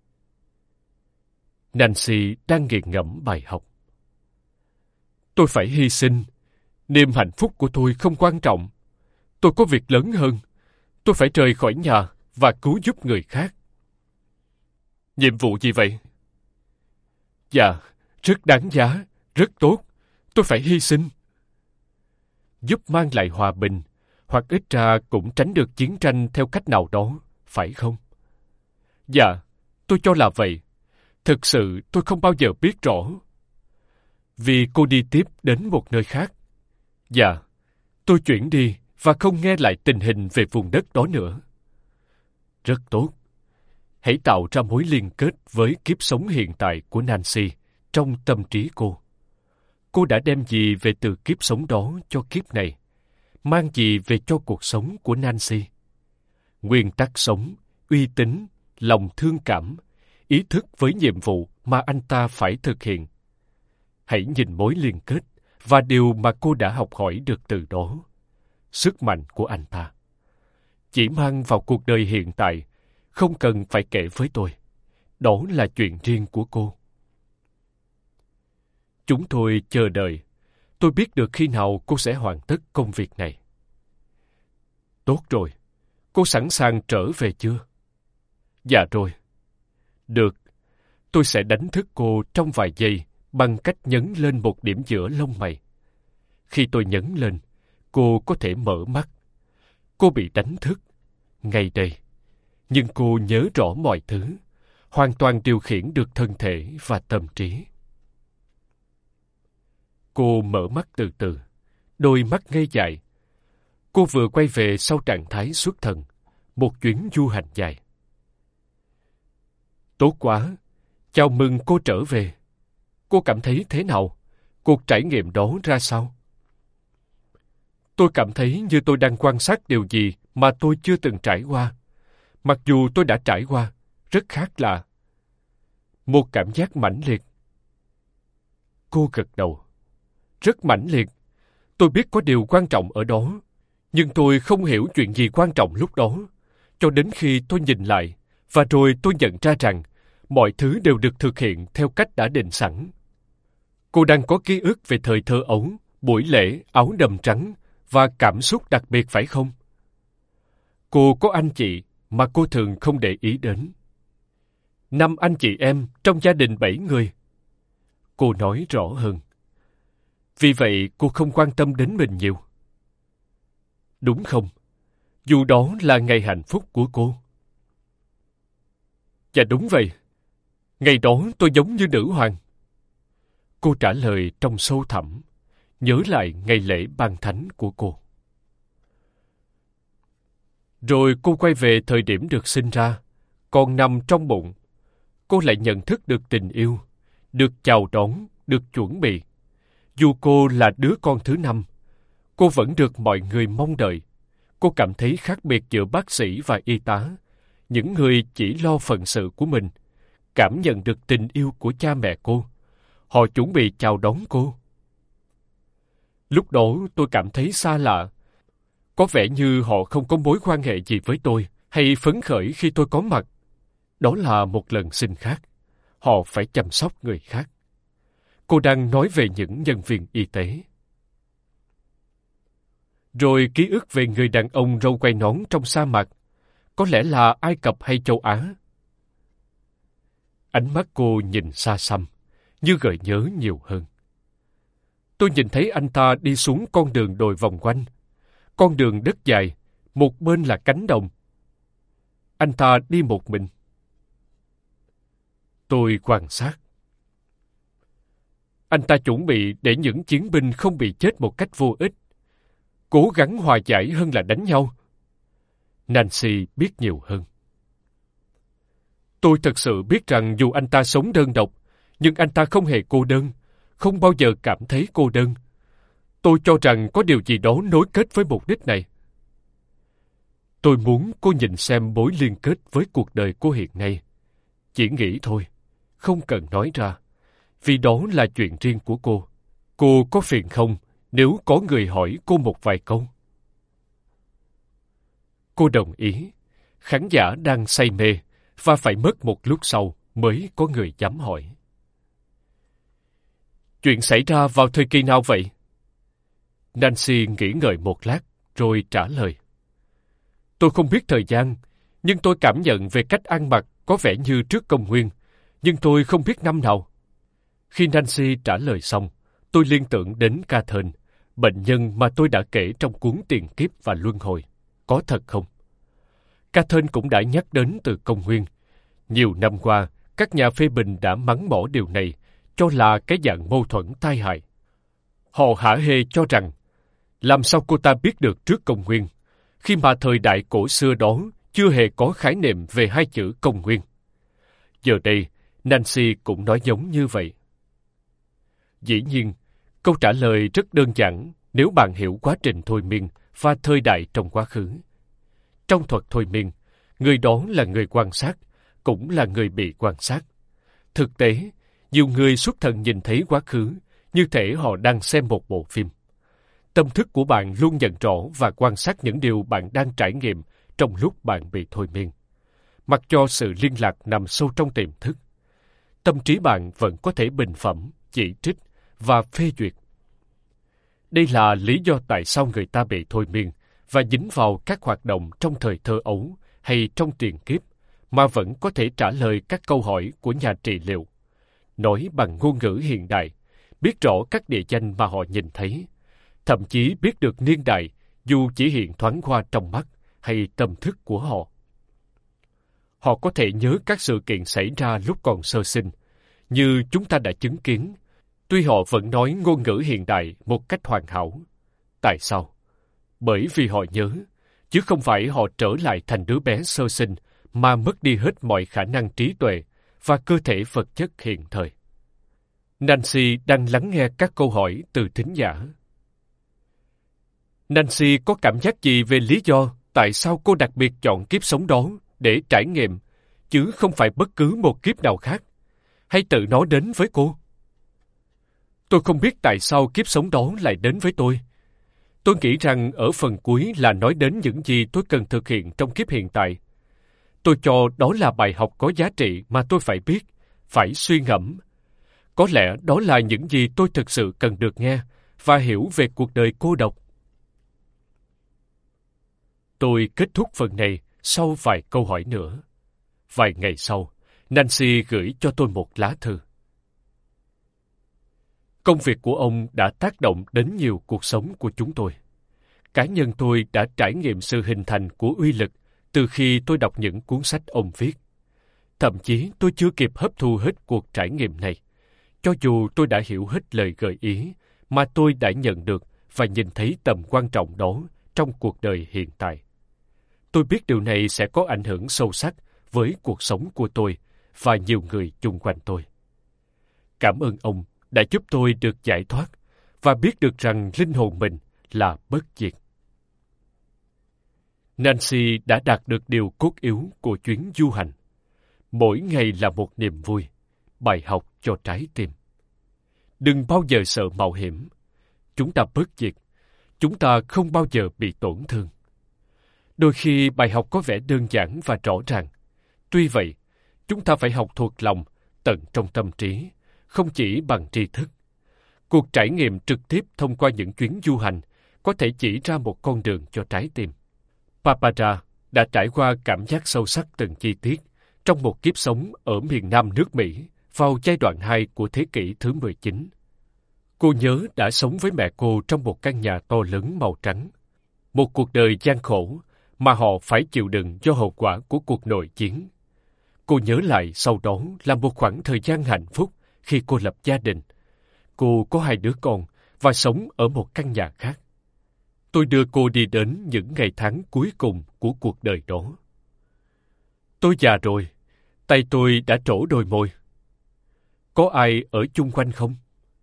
Nancy đang nghiền ngẫm bài học. Tôi phải hy sinh. Niềm hạnh phúc của tôi không quan trọng. Tôi có việc lớn hơn. Tôi phải rời khỏi nhà và cứu giúp người khác. Nhiệm vụ gì vậy? Dạ, rất đáng giá, rất tốt. Tôi phải hy sinh. Giúp mang lại hòa bình, hoặc ít ra cũng tránh được chiến tranh theo cách nào đó, phải không? Dạ, tôi cho là vậy. Thực sự tôi không bao giờ biết rõ. Vì cô đi tiếp đến một nơi khác. Dạ, tôi chuyển đi và không nghe lại tình hình về vùng đất đó nữa. Rất tốt. Hãy tạo ra mối liên kết với kiếp sống hiện tại của Nancy trong tâm trí cô. Cô đã đem gì về từ kiếp sống đó cho kiếp này? Mang gì về cho cuộc sống của Nancy? Nguyên tắc sống, uy tín, lòng thương cảm, ý thức với nhiệm vụ mà anh ta phải thực hiện. Hãy nhìn mối liên kết và điều mà cô đã học hỏi được từ đó. Sức mạnh của anh ta. Chỉ mang vào cuộc đời hiện tại, không cần phải kể với tôi. Đó là chuyện riêng của cô. Chúng tôi chờ đợi. Tôi biết được khi nào cô sẽ hoàn tất công việc này. Tốt rồi. Cô sẵn sàng trở về chưa? Dạ rồi. Được. Tôi sẽ đánh thức cô trong vài giây bằng cách nhấn lên một điểm giữa lông mày. Khi tôi nhấn lên, cô có thể mở mắt. Cô bị đánh thức. Ngay đây. Nhưng cô nhớ rõ mọi thứ. Hoàn toàn điều khiển được thân thể và tâm trí. Cô mở mắt từ từ. Đôi mắt ngây dại. Cô vừa quay về sau trạng thái xuất thần. Một chuyến du hành dài. Tốt quá. Chào mừng cô trở về. Cô cảm thấy thế nào? Cuộc trải nghiệm đó ra sao? Tôi cảm thấy như tôi đang quan sát điều gì mà tôi chưa từng trải qua. Mặc dù tôi đã trải qua, rất khác lạ. Một cảm giác mãnh liệt. Cô gật đầu. Rất mãnh liệt. Tôi biết có điều quan trọng ở đó, nhưng tôi không hiểu chuyện gì quan trọng lúc đó, cho đến khi tôi nhìn lại, và rồi tôi nhận ra rằng Mọi thứ đều được thực hiện theo cách đã định sẵn. Cô đang có ký ức về thời thơ ấu, buổi lễ, áo đầm trắng và cảm xúc đặc biệt phải không? Cô có anh chị mà cô thường không để ý đến. 5 anh chị em trong gia đình 7 người. Cô nói rõ hơn. Vì vậy cô không quan tâm đến mình nhiều. Đúng không? Dù đó là ngày hạnh phúc của cô. Dạ đúng vậy. Ngày đó tôi giống như nữ hoàng. Cô trả lời trong sâu thẳm, nhớ lại ngày lễ ban thánh của cô. Rồi cô quay về thời điểm được sinh ra, còn nằm trong bụng. Cô lại nhận thức được tình yêu, được chào đón, được chuẩn bị. Dù cô là đứa con thứ 5, cô vẫn được mọi người mong đợi. Cô cảm thấy khác biệt giữa bác sĩ và y tá, những người chỉ lo phận sự của mình, cảm nhận được tình yêu của cha mẹ cô. Họ chuẩn bị chào đón cô. Lúc đó tôi cảm thấy xa lạ. Có vẻ như họ không có mối quan hệ gì với tôi hay phấn khởi khi tôi có mặt. Đó là một lần sinh khác. Họ phải chăm sóc người khác. Cô đang nói về những nhân viên y tế. Rồi ký ức về người đàn ông râu quai nón trong sa mạc. Có lẽ là Ai Cập hay châu Á. Ánh mắt cô nhìn xa xăm, như gợi nhớ nhiều hơn. Tôi nhìn thấy anh ta đi xuống con đường đồi vòng quanh. Con đường đất dài, một bên là cánh đồng. Anh ta đi một mình. Tôi quan sát. Anh ta chuẩn bị để những chiến binh không bị chết một cách vô ích. Cố gắng hòa giải hơn là đánh nhau. Nancy biết nhiều hơn. Tôi thật sự biết rằng dù anh ta sống đơn độc, nhưng anh ta không hề cô đơn, không bao giờ cảm thấy cô đơn. Tôi cho rằng có điều gì đó nối kết với mục đích này. Tôi muốn cô nhìn xem mối liên kết với cuộc đời cô hiện nay. Chỉ nghĩ thôi, không cần nói ra, vì đó là chuyện riêng của cô. Cô có phiền không nếu có người hỏi cô một vài câu? Cô đồng ý. Khán giả đang say mê và phải mất một lúc sau mới có người dám hỏi. Chuyện xảy ra vào thời kỳ nào vậy? Nancy nghĩ ngợi một lát rồi trả lời. Tôi không biết thời gian, nhưng tôi cảm nhận về cách ăn mặc có vẻ như trước công nguyên, nhưng tôi không biết năm nào. Khi Nancy trả lời xong, tôi liên tưởng đến Catherine, bệnh nhân mà tôi đã kể trong cuốn Tiền kiếp và luân hồi. Có thật không? Catherine cũng đã nhắc đến từ công nguyên. Nhiều năm qua, các nhà phê bình đã mắng mỏ điều này, cho là cái dạng mâu thuẫn tai hại. Họ hả hê cho rằng, làm sao cô ta biết được trước công nguyên, khi mà thời đại cổ xưa đó chưa hề có khái niệm về hai chữ công nguyên. Giờ đây, Nancy cũng nói giống như vậy. Dĩ nhiên, câu trả lời rất đơn giản nếu bạn hiểu quá trình thôi miên và thời đại trong quá khứ. Trong thuật thôi miên, người đó là người quan sát, cũng là người bị quan sát. Thực tế, nhiều người xuất thần nhìn thấy quá khứ, như thể họ đang xem một bộ phim. Tâm thức của bạn luôn nhận rõ và quan sát những điều bạn đang trải nghiệm trong lúc bạn bị thôi miên. Mặc cho sự liên lạc nằm sâu trong tiềm thức, tâm trí bạn vẫn có thể bình phẩm, chỉ trích và phê duyệt. Đây là lý do tại sao người ta bị thôi miên và dính vào các hoạt động trong thời thơ ấu hay trong tiền kiếp mà vẫn có thể trả lời các câu hỏi của nhà trị liệu, nói bằng ngôn ngữ hiện đại, biết rõ các địa danh mà họ nhìn thấy, thậm chí biết được niên đại dù chỉ hiện thoáng qua trong mắt hay tâm thức của họ. Họ có thể nhớ các sự kiện xảy ra lúc còn sơ sinh, như chúng ta đã chứng kiến, tuy họ vẫn nói ngôn ngữ hiện đại một cách hoàn hảo. Tại sao? Bởi vì họ nhớ, chứ không phải họ trở lại thành đứa bé sơ sinh mà mất đi hết mọi khả năng trí tuệ và cơ thể vật chất hiện thời. Nancy đang lắng nghe các câu hỏi từ thính giả. Nancy có cảm giác gì về lý do tại sao cô đặc biệt chọn kiếp sống đó để trải nghiệm, chứ không phải bất cứ một kiếp nào khác? Hay tự nó đến với cô? Tôi không biết tại sao kiếp sống đó lại đến với tôi. Tôi nghĩ rằng ở phần cuối là nói đến những gì tôi cần thực hiện trong kiếp hiện tại. Tôi cho đó là bài học có giá trị mà tôi phải biết, phải suy ngẫm. Có lẽ đó là những gì tôi thực sự cần được nghe và hiểu về cuộc đời cô độc. Tôi kết thúc phần này sau vài câu hỏi nữa. Vài ngày sau, Nancy gửi cho tôi một lá thư. Công việc của ông đã tác động đến nhiều cuộc sống của chúng tôi. Cá nhân tôi đã trải nghiệm sự hình thành của uy lực từ khi tôi đọc những cuốn sách ông viết. Thậm chí tôi chưa kịp hấp thu hết cuộc trải nghiệm này, cho dù tôi đã hiểu hết lời gợi ý mà tôi đã nhận được và nhìn thấy tầm quan trọng đó trong cuộc đời hiện tại. Tôi biết điều này sẽ có ảnh hưởng sâu sắc với cuộc sống của tôi và nhiều người chung quanh tôi. Cảm ơn ông đã giúp tôi được giải thoát và biết được rằng linh hồn mình là bất diệt. Nancy đã đạt được điều cốt yếu của chuyến du hành. Mỗi ngày là một niềm vui, bài học cho trái tim. Đừng bao giờ sợ mạo hiểm. Chúng ta bất diệt. Chúng ta không bao giờ bị tổn thương. Đôi khi bài học có vẻ đơn giản và rõ ràng. Tuy vậy, chúng ta phải học thuộc lòng, tận trong tâm trí, không chỉ bằng tri thức. Cuộc trải nghiệm trực tiếp thông qua những chuyến du hành có thể chỉ ra một con đường cho trái tim. Barbara đã trải qua cảm giác sâu sắc từng chi tiết trong một kiếp sống ở miền Nam nước Mỹ vào giai đoạn 2 của thế kỷ thứ 19. Cô nhớ đã sống với mẹ cô trong một căn nhà to lớn màu trắng. Một cuộc đời gian khổ mà họ phải chịu đựng do hậu quả của cuộc nội chiến. Cô nhớ lại sau đó là một khoảng thời gian hạnh phúc khi cô lập gia đình. Cô có 2 đứa con và sống ở một căn nhà khác. Tôi đưa cô đi đến những ngày tháng cuối cùng của cuộc đời đó. Tôi già rồi, tay tôi đã trổ đôi môi. Có ai ở chung quanh không?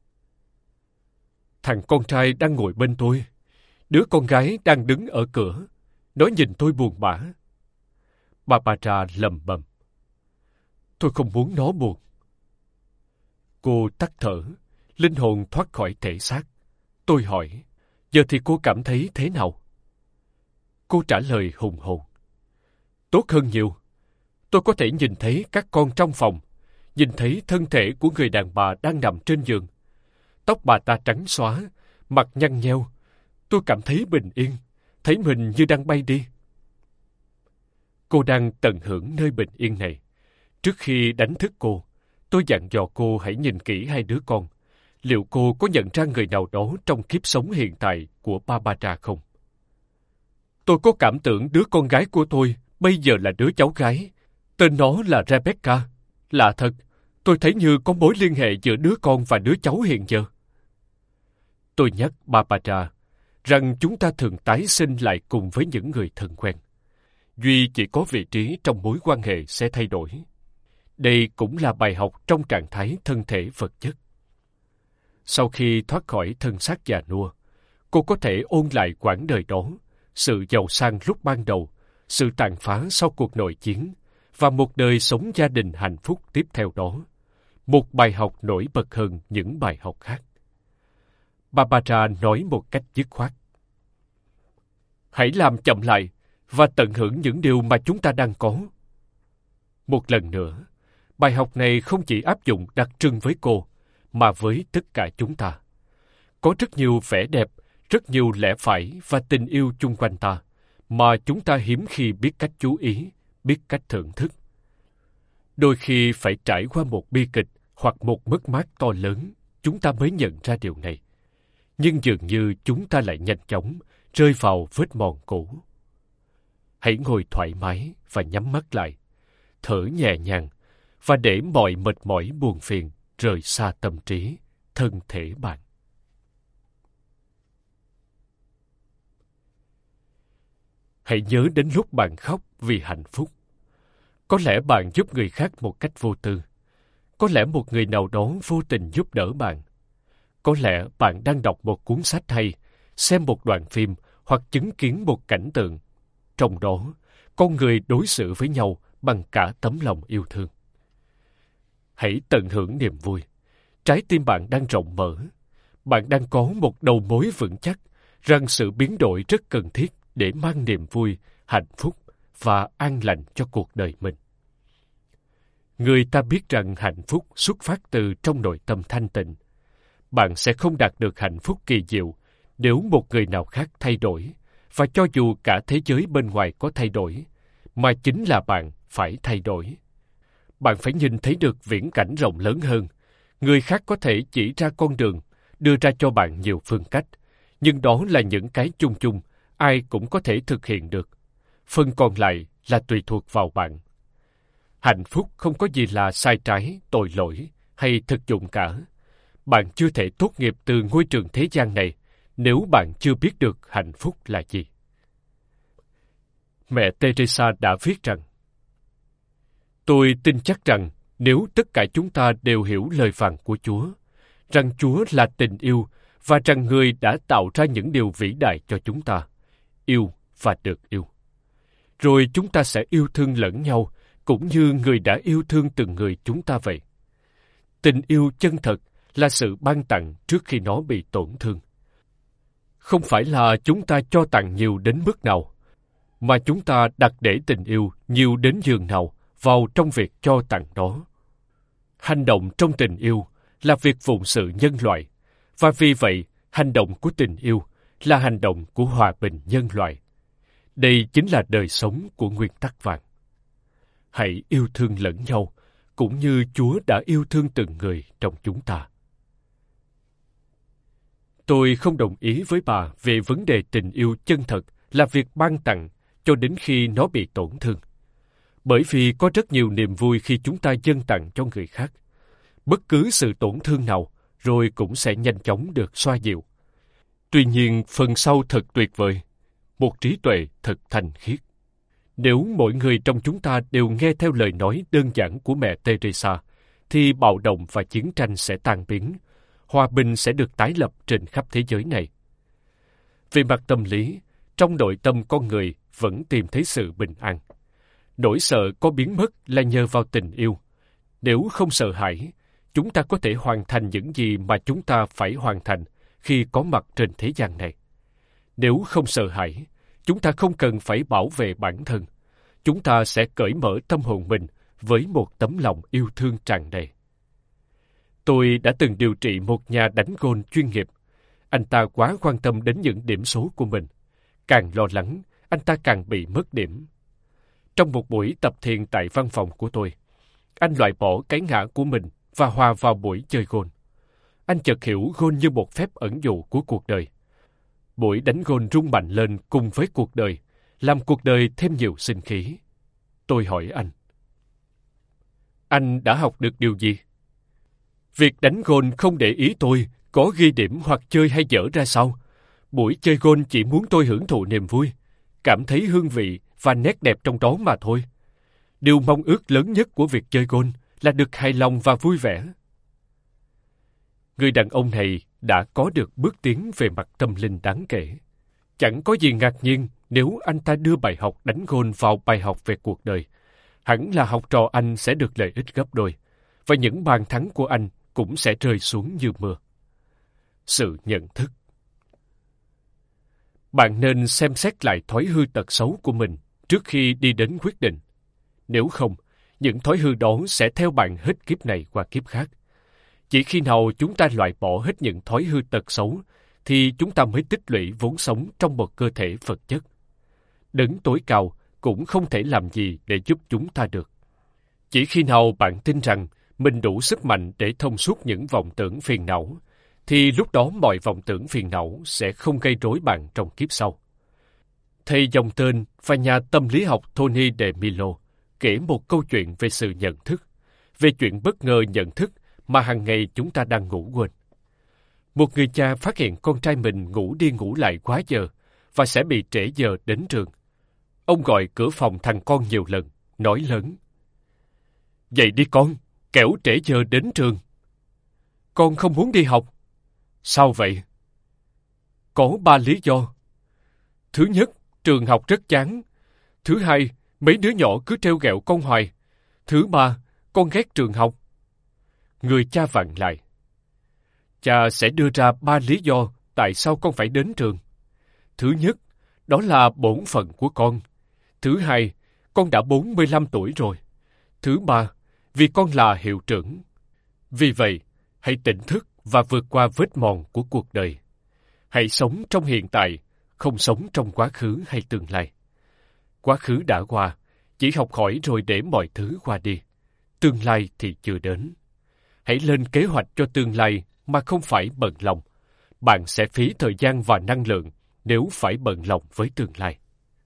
Thằng con trai đang ngồi bên tôi. Đứa con gái đang đứng ở cửa. Nó nhìn tôi buồn bã. Barbara lầm bầm. Tôi không muốn nó buồn. Cô tắt thở, linh hồn thoát khỏi thể xác. Tôi hỏi, giờ thì cô cảm thấy thế nào? Cô trả lời hùng hồn. Tốt hơn nhiều. Tôi có thể nhìn thấy các con trong phòng, nhìn thấy thân thể của người đàn bà đang nằm trên giường. Tóc bà ta trắng xóa, mặt nhăn nheo. Tôi cảm thấy bình yên, thấy mình như đang bay đi. Cô đang tận hưởng nơi bình yên này. Trước khi đánh thức cô, tôi dặn dò cô hãy nhìn kỹ 2 đứa con. Liệu cô có nhận ra người nào đó trong kiếp sống hiện tại của Barbara không? Tôi có cảm tưởng đứa con gái của tôi bây giờ là đứa cháu gái. Tên nó là Rebecca. Lạ thật, tôi thấy như có mối liên hệ giữa đứa con và đứa cháu hiện giờ. Tôi nhắc Barbara rằng chúng ta thường tái sinh lại cùng với những người thân quen. Duy chỉ có vị trí trong mối quan hệ sẽ thay đổi. Đây cũng là bài học trong trạng thái thân thể vật chất. Sau khi thoát khỏi thân xác già nua, cô có thể ôn lại quãng đời đó, sự giàu sang lúc ban đầu, sự tàn phá sau cuộc nội chiến, và một đời sống gia đình hạnh phúc tiếp theo đó. Một bài học nổi bật hơn những bài học khác. Barbara nói một cách dứt khoát. Hãy làm chậm lại và tận hưởng những điều mà chúng ta đang có. Một lần nữa, bài học này không chỉ áp dụng đặc trưng với cô, mà với tất cả chúng ta. Có rất nhiều vẻ đẹp, rất nhiều lẽ phải và tình yêu chung quanh ta, mà chúng ta hiếm khi biết cách chú ý, biết cách thưởng thức. Đôi khi phải trải qua một bi kịch hoặc một mất mát to lớn, chúng ta mới nhận ra điều này. Nhưng dường như chúng ta lại nhanh chóng rơi vào vết mòn cũ. Hãy ngồi thoải mái và nhắm mắt lại, thở nhẹ nhàng và để mọi mệt mỏi buồn phiền rời xa tâm trí, thân thể bạn. Hãy nhớ đến lúc bạn khóc vì hạnh phúc. Có lẽ bạn giúp người khác một cách vô tư. Có lẽ một người nào đó vô tình giúp đỡ bạn. Có lẽ bạn đang đọc một cuốn sách hay, xem một đoạn phim hoặc chứng kiến một cảnh tượng. Trong đó, con người đối xử với nhau bằng cả tấm lòng yêu thương. Hãy tận hưởng niềm vui. Trái tim bạn đang rộng mở. Bạn đang có một đầu mối vững chắc rằng sự biến đổi rất cần thiết để mang niềm vui, hạnh phúc và an lành cho cuộc đời mình. Người ta biết rằng hạnh phúc xuất phát từ trong nội tâm thanh tịnh. Bạn sẽ không đạt được hạnh phúc kỳ diệu nếu một người nào khác thay đổi, và cho dù cả thế giới bên ngoài có thay đổi, mà chính là bạn phải thay đổi. Bạn phải nhìn thấy được viễn cảnh rộng lớn hơn. Người khác có thể chỉ ra con đường, đưa ra cho bạn nhiều phương cách, nhưng đó là những cái chung chung, ai cũng có thể thực hiện được. Phần còn lại là tùy thuộc vào bạn. Hạnh phúc không có gì là sai trái, tội lỗi hay thực dụng cả. Bạn chưa thể tốt nghiệp từ ngôi trường thế gian này nếu bạn chưa biết được hạnh phúc là gì. Mẹ Teresa đã viết rằng, tôi tin chắc rằng nếu tất cả chúng ta đều hiểu lời phán của Chúa, rằng Chúa là tình yêu và rằng Người đã tạo ra những điều vĩ đại cho chúng ta, yêu và được yêu. Rồi chúng ta sẽ yêu thương lẫn nhau cũng như Người đã yêu thương từng người chúng ta vậy. Tình yêu chân thật là sự ban tặng trước khi nó bị tổn thương. Không phải là chúng ta cho tặng nhiều đến mức nào, mà chúng ta đặt để tình yêu nhiều đến giường nào vào trong việc cho tặng đó. Hành động trong tình yêu là việc phụng sự nhân loại, và vì vậy hành động của tình yêu là hành động của hòa bình nhân loại. Đây chính là đời sống của nguyên tắc vàng. Hãy yêu thương lẫn nhau, cũng như Chúa đã yêu thương từng người trong chúng ta. Tôi không đồng ý với bà về vấn đề tình yêu chân thật là việc ban tặng cho đến khi nó bị tổn thương. Bởi vì có rất nhiều niềm vui khi chúng ta dâng tặng cho người khác. Bất cứ sự tổn thương nào rồi cũng sẽ nhanh chóng được xoa dịu. Tuy nhiên, phần sau thật tuyệt vời, một trí tuệ thật thanh khiết. Nếu mỗi người trong chúng ta đều nghe theo lời nói đơn giản của mẹ Teresa, thì bạo động và chiến tranh sẽ tan biến, hòa bình sẽ được tái lập trên khắp thế giới này. Về mặt tâm lý, trong nội tâm con người vẫn tìm thấy sự bình an. Nỗi sợ có biến mất là nhờ vào tình yêu. Nếu không sợ hãi, chúng ta có thể hoàn thành những gì mà chúng ta phải hoàn thành khi có mặt trên thế gian này. Nếu không sợ hãi, chúng ta không cần phải bảo vệ bản thân. Chúng ta sẽ cởi mở tâm hồn mình với một tấm lòng yêu thương tràn đầy. Tôi đã từng điều trị một nhà đánh gôn chuyên nghiệp. Anh ta quá quan tâm đến những điểm số của mình. Càng lo lắng, anh ta càng bị mất điểm. Trong một buổi tập thiền tại văn phòng của tôi, anh loại bỏ cái ngã của mình và hòa vào buổi chơi gôn. Anh chợt hiểu gôn như một phép ẩn dụ của cuộc đời. Buổi đánh gôn rung mạnh lên cùng với cuộc đời, làm cuộc đời thêm nhiều sinh khí. Tôi hỏi anh đã học được điều gì? Việc đánh gôn không để ý tôi có ghi điểm hoặc chơi hay dở ra sao. Buổi chơi gôn chỉ muốn tôi hưởng thụ niềm vui, cảm thấy hương vị và nét đẹp trong đó mà thôi. Điều mong ước lớn nhất của việc chơi gôn là được hài lòng và vui vẻ. Người đàn ông này đã có được bước tiến về mặt tâm linh đáng kể. Chẳng có gì ngạc nhiên nếu anh ta đưa bài học đánh gôn vào bài học về cuộc đời. Hẳn là học trò anh sẽ được lợi ích gấp đôi, và những bàn thắng của anh cũng sẽ rơi xuống như mưa. Sự nhận thức. Bạn nên xem xét lại thói hư tật xấu của mình trước khi đi đến quyết định. Nếu không, những thói hư đó sẽ theo bạn hết kiếp này qua kiếp khác. Chỉ khi nào chúng ta loại bỏ hết những thói hư tật xấu, thì chúng ta mới tích lũy vốn sống trong một cơ thể vật chất. Đấng tối cao cũng không thể làm gì để giúp chúng ta được. Chỉ khi nào bạn tin rằng mình đủ sức mạnh để thông suốt những vọng tưởng phiền não, thì lúc đó mọi vọng tưởng phiền não sẽ không gây rối bạn trong kiếp sau. Thầy dòng tên và nhà tâm lý học Tony de Milo kể một câu chuyện về sự nhận thức, về chuyện bất ngờ nhận thức mà hàng ngày chúng ta đang ngủ quên. Một người cha phát hiện con trai mình ngủ đi ngủ lại quá giờ và sẽ bị trễ giờ đến trường. Ông gọi cửa phòng thằng con nhiều lần, nói lớn: "Dậy đi con, kẻo trễ giờ đến trường." "Con không muốn đi học." "Sao vậy?" "Có 3 lý do. Thứ nhất, trường học rất chán. Thứ hai, mấy đứa nhỏ cứ trêu ghẹo con hoài. Thứ ba, con ghét trường học." Người cha vặn lại: "Cha sẽ đưa ra 3 lý do tại sao con phải đến trường. Thứ nhất, đó là bổn phận của con. Thứ hai, con đã 45 tuổi rồi. Thứ ba, vì con là hiệu trưởng. Vì vậy, hãy tỉnh thức và vượt qua vết mòn của cuộc đời. Hãy sống trong hiện tại, không sống trong quá khứ hay tương lai. Quá khứ đã qua, chỉ học hỏi rồi để mọi thứ qua đi. Tương lai thì chưa đến. Hãy lên kế hoạch cho tương lai mà không phải bận lòng. Bạn sẽ phí thời gian và năng lượng nếu phải bận lòng với tương lai.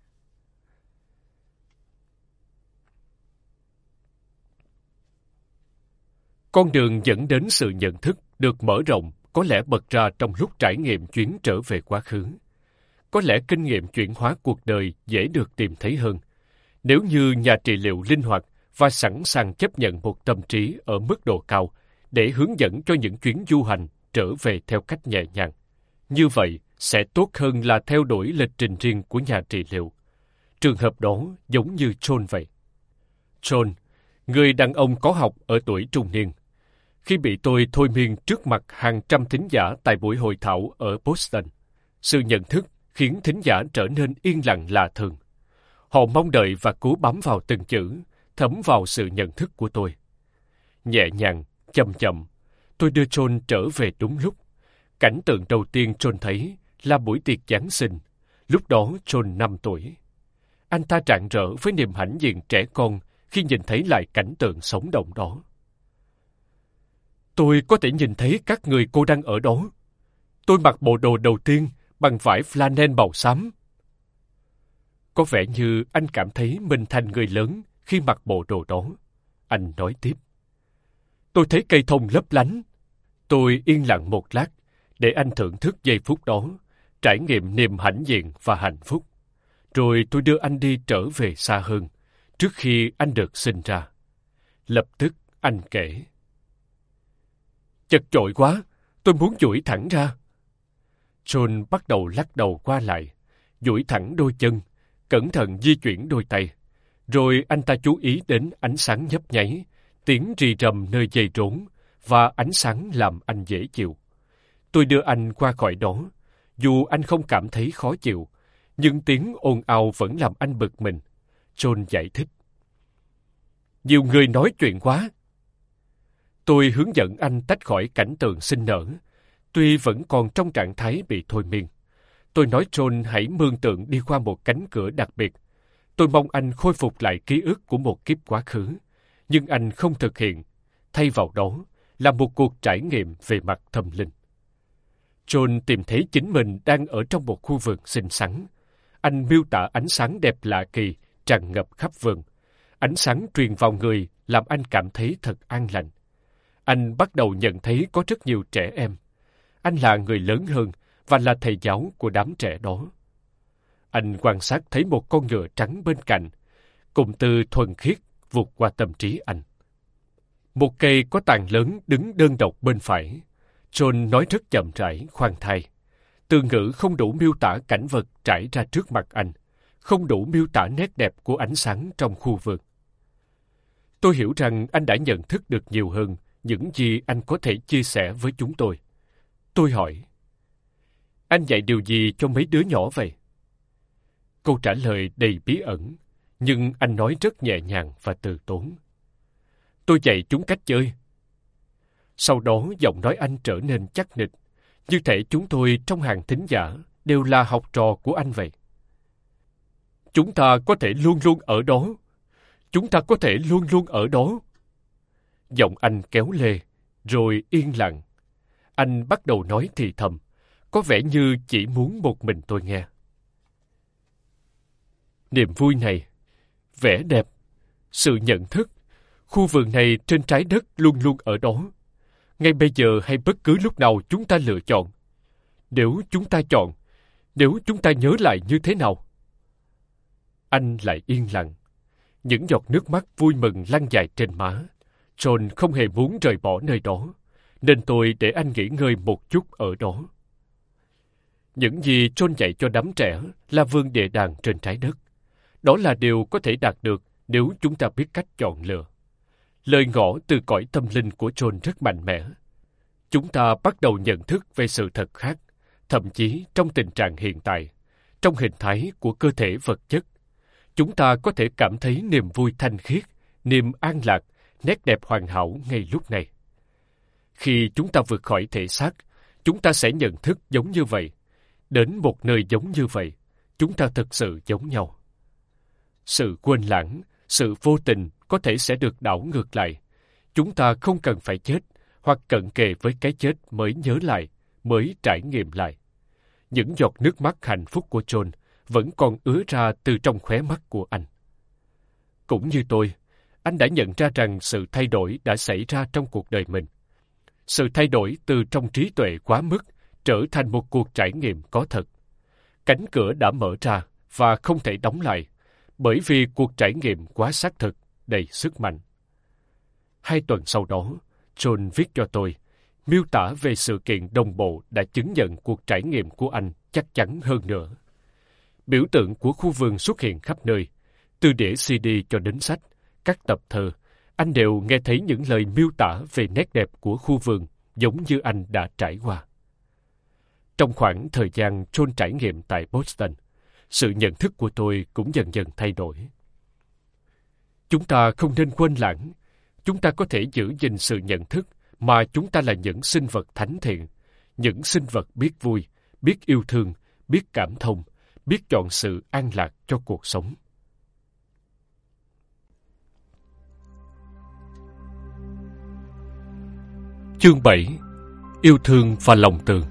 Con đường dẫn đến sự nhận thức được mở rộng có lẽ bật ra trong lúc trải nghiệm chuyến trở về quá khứ. Có lẽ kinh nghiệm chuyển hóa cuộc đời dễ được tìm thấy hơn nếu như nhà trị liệu linh hoạt và sẵn sàng chấp nhận một tâm trí ở mức độ cao để hướng dẫn cho những chuyến du hành trở về theo cách nhẹ nhàng. Như vậy sẽ tốt hơn là theo đuổi lịch trình riêng của nhà trị liệu. Trường hợp đó giống như John vậy. John, người đàn ông có học ở tuổi trung niên, khi bị tôi thôi miên trước mặt hàng trăm thính giả tại buổi hội thảo ở Boston, sự nhận thức khiến thính giả trở nên yên lặng lạ thường. Họ mong đợi và cố bám vào từng chữ, thấm vào sự nhận thức của tôi. Nhẹ nhàng, chậm chậm, tôi đưa John trở về đúng lúc. Cảnh tượng đầu tiên John thấy là buổi tiệc Giáng sinh. Lúc đó John 5 tuổi. Anh ta rạng rỡ với niềm hãnh diện trẻ con khi nhìn thấy lại cảnh tượng sống động đó. Tôi có thể nhìn thấy các người cô đang ở đó. Tôi mặc bộ đồ đầu tiên bằng vải flannel màu xám. Có vẻ như anh cảm thấy mình thành người lớn khi mặc bộ đồ đó. Anh nói tiếp. Tôi thấy cây thông lấp lánh. Tôi yên lặng một lát để anh thưởng thức giây phút đó, trải nghiệm niềm hãnh diện và hạnh phúc. Rồi tôi đưa anh đi trở về xa hơn, trước khi anh được sinh ra. Lập tức anh kể. Chật chội quá, tôi muốn duỗi thẳng ra. John bắt đầu lắc đầu qua lại, duỗi thẳng đôi chân, cẩn thận di chuyển đôi tay. Rồi anh ta chú ý đến ánh sáng nhấp nháy, tiếng rì rầm nơi dây rốn, và ánh sáng làm anh dễ chịu. Tôi đưa anh qua khỏi đó. Dù anh không cảm thấy khó chịu, nhưng tiếng ồn ào vẫn làm anh bực mình. John giải thích. Nhiều người nói chuyện quá. Tôi hướng dẫn anh tách khỏi cảnh tượng sinh nở, tuy vẫn còn trong trạng thái bị thôi miên. Tôi nói John hãy mường tượng đi qua một cánh cửa đặc biệt. Tôi mong anh khôi phục lại ký ức của một kiếp quá khứ, nhưng anh không thực hiện. Thay vào đó là một cuộc trải nghiệm về mặt tâm linh. John tìm thấy chính mình đang ở trong một khu vườn xinh xắn. Anh miêu tả ánh sáng đẹp lạ kỳ tràn ngập khắp vườn. Ánh sáng truyền vào người làm anh cảm thấy thật an lành. Anh bắt đầu nhận thấy có rất nhiều trẻ em. Anh là người lớn hơn và là thầy giáo của đám trẻ đó. Anh quan sát thấy một con ngựa trắng bên cạnh. Cụm từ thuần khiết vụt qua tâm trí anh. Một cây có tàn lớn đứng đơn độc bên phải. John nói rất chậm rãi, khoan thai. Từ ngữ không đủ miêu tả cảnh vật trải ra trước mặt anh, không đủ miêu tả nét đẹp của ánh sáng trong khu vườn. Tôi hiểu rằng anh đã nhận thức được nhiều hơn những gì anh có thể chia sẻ với chúng tôi. Tôi hỏi, anh dạy điều gì cho mấy đứa nhỏ vậy? Câu trả lời đầy bí ẩn, nhưng anh nói rất nhẹ nhàng và từ tốn. Tôi dạy chúng cách chơi. Sau đó giọng nói anh trở nên chắc nịch, như thể chúng tôi trong hàng thính giả đều là học trò của anh vậy. Chúng ta có thể luôn luôn ở đó. Chúng ta có thể luôn luôn ở đó. Giọng anh kéo lê, rồi yên lặng. Anh bắt đầu nói thì thầm, có vẻ như chỉ muốn một mình tôi nghe. Niềm vui này, vẻ đẹp, sự nhận thức, khu vườn này trên trái đất luôn luôn ở đó. Ngay bây giờ hay bất cứ lúc nào chúng ta lựa chọn. Nếu chúng ta chọn, nếu chúng ta nhớ lại như thế nào? Anh lại yên lặng. Những giọt nước mắt vui mừng lăn dài trên má. John không hề muốn rời bỏ nơi đó, nên tôi để anh nghỉ ngơi một chút ở đó. Những gì John dạy cho đám trẻ là vườn địa đàng trên trái đất. Đó là điều có thể đạt được nếu chúng ta biết cách chọn lựa. Lời ngỏ từ cõi tâm linh của John rất mạnh mẽ. Chúng ta bắt đầu nhận thức về sự thật khác, thậm chí trong tình trạng hiện tại, trong hình thái của cơ thể vật chất. Chúng ta có thể cảm thấy niềm vui thanh khiết, niềm an lạc, nét đẹp hoàn hảo ngay lúc này. Khi chúng ta vượt khỏi thể xác, chúng ta sẽ nhận thức giống như vậy. Đến một nơi giống như vậy, chúng ta thực sự giống nhau. Sự quên lãng, sự vô tình có thể sẽ được đảo ngược lại. Chúng ta không cần phải chết, hoặc cận kề với cái chết mới nhớ lại, mới trải nghiệm lại. Những giọt nước mắt hạnh phúc của John vẫn còn ứa ra từ trong khóe mắt của anh. Cũng như tôi, anh đã nhận ra rằng sự thay đổi đã xảy ra trong cuộc đời mình. Sự thay đổi từ trong trí tuệ quá mức trở thành một cuộc trải nghiệm có thật. Cánh cửa đã mở ra và không thể đóng lại, bởi vì cuộc trải nghiệm quá xác thực, đầy sức mạnh. 2 tuần sau đó, John viết cho tôi, miêu tả về sự kiện đồng bộ đã chứng nhận cuộc trải nghiệm của anh chắc chắn hơn nữa. Biểu tượng của khu vườn xuất hiện khắp nơi, từ đĩa CD cho đến sách, các tập thơ. Anh đều nghe thấy những lời miêu tả về nét đẹp của khu vườn giống như anh đã trải qua. Trong khoảng thời gian John trải nghiệm tại Boston, sự nhận thức của tôi cũng dần dần thay đổi. Chúng ta không nên quên lãng. Chúng ta có thể giữ gìn sự nhận thức mà chúng ta là những sinh vật thánh thiện, những sinh vật biết vui, biết yêu thương, biết cảm thông, biết chọn sự an lạc cho cuộc sống. Chương 7. Yêu thương và lòng từ.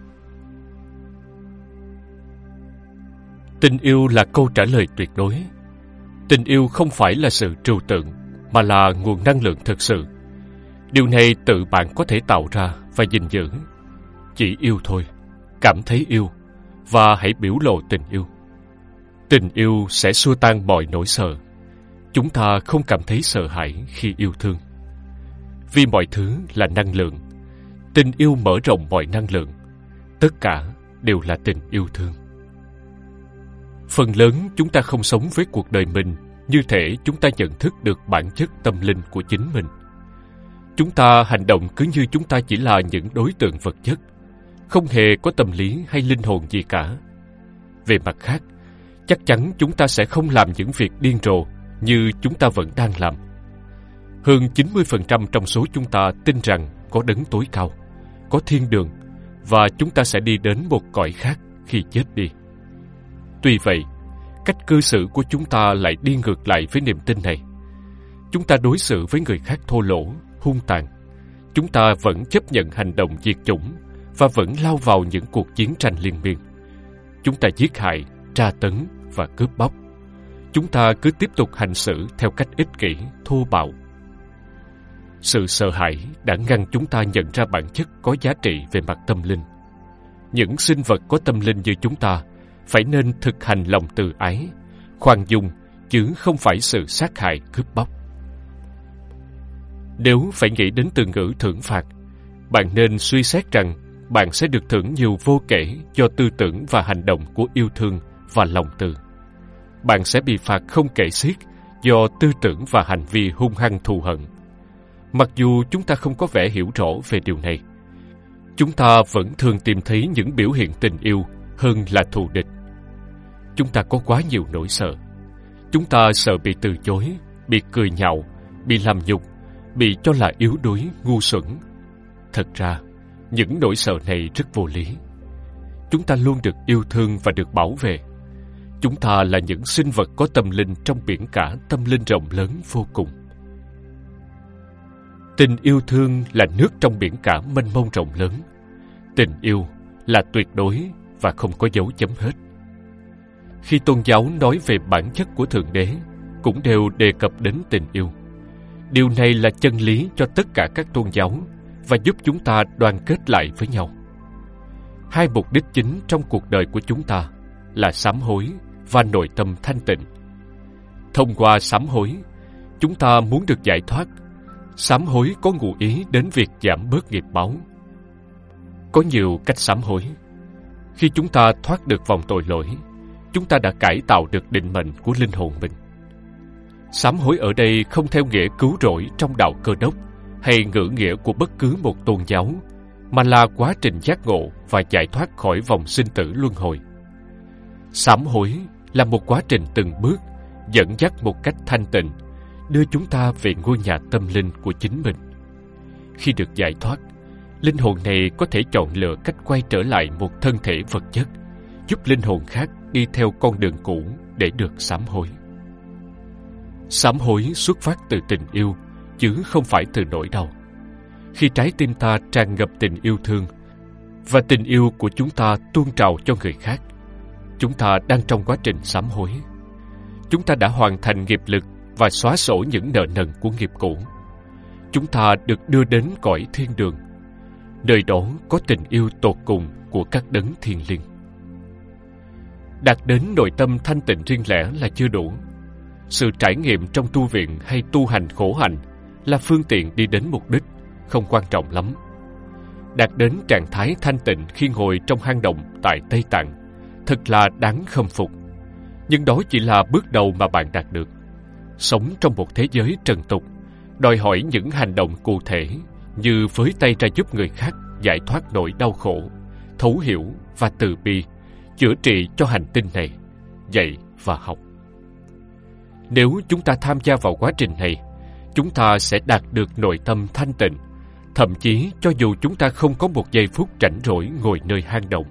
Tình yêu là câu trả lời tuyệt đối. Tình yêu không phải là sự trừu tượng, mà là nguồn năng lượng thực sự. Điều này tự bạn có thể tạo ra và gìn giữ. Chỉ yêu thôi, cảm thấy yêu, và hãy biểu lộ tình yêu. Tình yêu sẽ xua tan mọi nỗi sợ. Chúng ta không cảm thấy sợ hãi khi yêu thương. Vì mọi thứ là năng lượng. Tình yêu mở rộng mọi năng lượng. Tất cả đều là tình yêu thương. Phần lớn chúng ta không sống với cuộc đời mình như thể chúng ta nhận thức được bản chất tâm linh của chính mình. Chúng ta hành động cứ như chúng ta chỉ là những đối tượng vật chất, không hề có tâm lý hay linh hồn gì cả. Về mặt khác, chắc chắn chúng ta sẽ không làm những việc điên rồ như chúng ta vẫn đang làm. Hơn 90% trong số chúng ta tin rằng có đấng tối cao, có thiên đường, và chúng ta sẽ đi đến một cõi khác khi chết đi. Tuy vậy, cách cư xử của chúng ta lại đi ngược lại với niềm tin này. Chúng ta đối xử với người khác thô lỗ, hung tàn. Chúng ta vẫn chấp nhận hành động diệt chủng và vẫn lao vào những cuộc chiến tranh liên miên. Chúng ta giết hại, tra tấn và cướp bóc. Chúng ta cứ tiếp tục hành xử theo cách ích kỷ, thô bạo. Sự sợ hãi đã ngăn chúng ta nhận ra bản chất có giá trị về mặt tâm linh. Những sinh vật có tâm linh như chúng ta phải nên thực hành lòng từ ái, khoan dung, chứ không phải sự sát hại, cướp bóc. Nếu phải nghĩ đến từ ngữ thưởng phạt, bạn nên suy xét rằng bạn sẽ được thưởng nhiều vô kể do tư tưởng và hành động của yêu thương và lòng từ. Bạn sẽ bị phạt không kể xiết do tư tưởng và hành vi hung hăng thù hận. Mặc dù chúng ta không có vẻ hiểu rõ về điều này, chúng ta vẫn thường tìm thấy những biểu hiện tình yêu hơn là thù địch. Chúng ta có quá nhiều nỗi sợ. Chúng ta sợ bị từ chối, bị cười nhạo, bị làm nhục, bị cho là yếu đuối, ngu xuẩn. Thật ra, những nỗi sợ này rất vô lý. Chúng ta luôn được yêu thương và được bảo vệ. Chúng ta là những sinh vật có tâm linh trong biển cả tâm linh rộng lớn vô cùng. Tình yêu thương là nước trong biển cả mênh mông rộng lớn. Tình yêu là tuyệt đối và không có dấu chấm hết. Khi tôn giáo nói về bản chất của Thượng Đế, cũng đều đề cập đến tình yêu. Điều này là chân lý cho tất cả các tôn giáo và giúp chúng ta đoàn kết lại với nhau. 2 mục đích chính trong cuộc đời của chúng ta là sám hối và nội tâm thanh tịnh. Thông qua sám hối, chúng ta muốn được giải thoát. Sám hối có ngụ ý đến việc giảm bớt nghiệp báo. Có nhiều cách sám hối. Khi chúng ta thoát được vòng tội lỗi, chúng ta đã cải tạo được định mệnh của linh hồn mình. Sám hối ở đây không theo nghĩa cứu rỗi trong đạo Cơ Đốc hay ngữ nghĩa của bất cứ một tôn giáo, mà là quá trình giác ngộ và giải thoát khỏi vòng sinh tử luân hồi. Sám hối là một quá trình từng bước dẫn dắt một cách thanh tịnh, đưa chúng ta về ngôi nhà tâm linh của chính mình. Khi được giải thoát, linh hồn này có thể chọn lựa cách quay trở lại một thân thể vật chất, giúp linh hồn khác đi theo con đường cũ để được sám hối. Sám hối xuất phát từ tình yêu, chứ không phải từ nỗi đau. Khi trái tim ta tràn ngập tình yêu thương, và tình yêu của chúng ta tuôn trào cho người khác, chúng ta đang trong quá trình sám hối. Chúng ta đã hoàn thành nghiệp lực và xóa sổ những nợ nần của nghiệp cũ. Chúng ta được đưa đến cõi thiên đường. Nơi đó có tình yêu tột cùng của các đấng thiên liêng. Đạt đến nội tâm thanh tịnh riêng lẻ là chưa đủ. Sự trải nghiệm trong tu viện hay tu hành khổ hạnh là phương tiện đi đến mục đích, không quan trọng lắm. Đạt đến trạng thái thanh tịnh khi ngồi trong hang động tại Tây Tạng thật là đáng khâm phục. Nhưng đó chỉ là bước đầu mà bạn đạt được. Sống trong một thế giới trần tục đòi hỏi những hành động cụ thể, như với tay ra giúp người khác giải thoát nỗi đau khổ, thấu hiểu và từ bi, chữa trị cho hành tinh này, dạy và học. Nếu chúng ta tham gia vào quá trình này, chúng ta sẽ đạt được nội tâm thanh tịnh, thậm chí cho dù chúng ta không có một giây phút rảnh rỗi ngồi nơi hang động.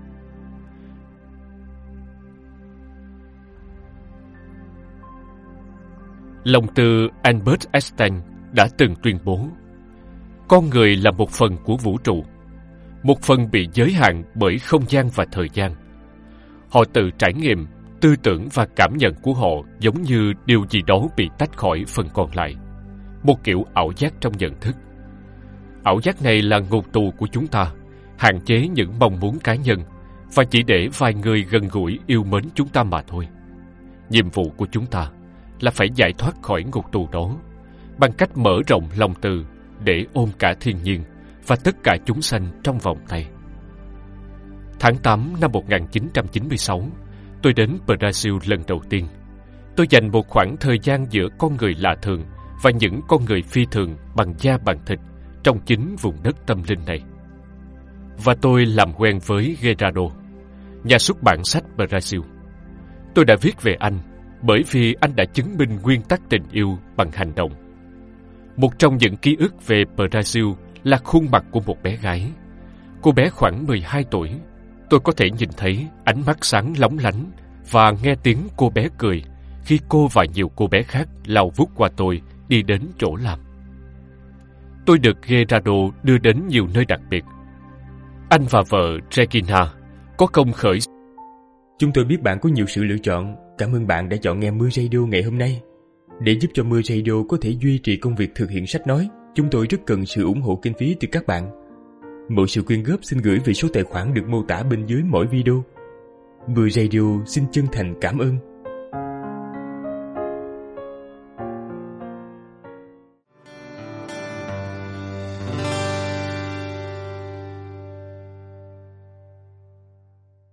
Lòng từ Albert Einstein đã từng tuyên bố: con người là một phần của vũ trụ, một phần bị giới hạn bởi không gian và thời gian. Họ tự trải nghiệm, tư tưởng và cảm nhận của họ giống như điều gì đó bị tách khỏi phần còn lại, một kiểu ảo giác trong nhận thức. Ảo giác này là ngục tù của chúng ta, hạn chế những mong muốn cá nhân và chỉ để vài người gần gũi yêu mến chúng ta mà thôi. Nhiệm vụ của chúng ta là phải giải thoát khỏi ngục tù đó bằng cách mở rộng lòng từ để ôm cả thiên nhiên và tất cả chúng sanh trong vòng tay. Tháng 8 năm 1996, tôi đến Brazil lần đầu tiên. Tôi dành một khoảng thời gian giữa con người lạ thường và những con người phi thường bằng da bằng thịt trong chính vùng đất tâm linh này. Và tôi làm quen với Gerardo, nhà xuất bản sách Brazil. Tôi đã viết về anh bởi vì anh đã chứng minh nguyên tắc tình yêu bằng hành động. Một trong những ký ức về Brazil là khuôn mặt của một bé gái. Cô bé khoảng 12 tuổi. Tôi có thể nhìn thấy ánh mắt sáng lóng lánh và nghe tiếng cô bé cười khi cô và nhiều cô bé khác lao vút qua tôi đi đến chỗ làm. Tôi được Gerardo đưa đến nhiều nơi đặc biệt. Anh và vợ Regina có công khởi. Chúng tôi biết bạn có nhiều sự lựa chọn. Cảm ơn bạn đã chọn nghe Mưa Radio ngày hôm nay. Để giúp cho Mưa Radio có thể duy trì công việc thực hiện sách nói, chúng tôi rất cần sự ủng hộ kinh phí từ các bạn. Mọi sự quyên góp xin gửi về số tài khoản được mô tả bên dưới mỗi video. Mưa Radio xin chân thành cảm ơn.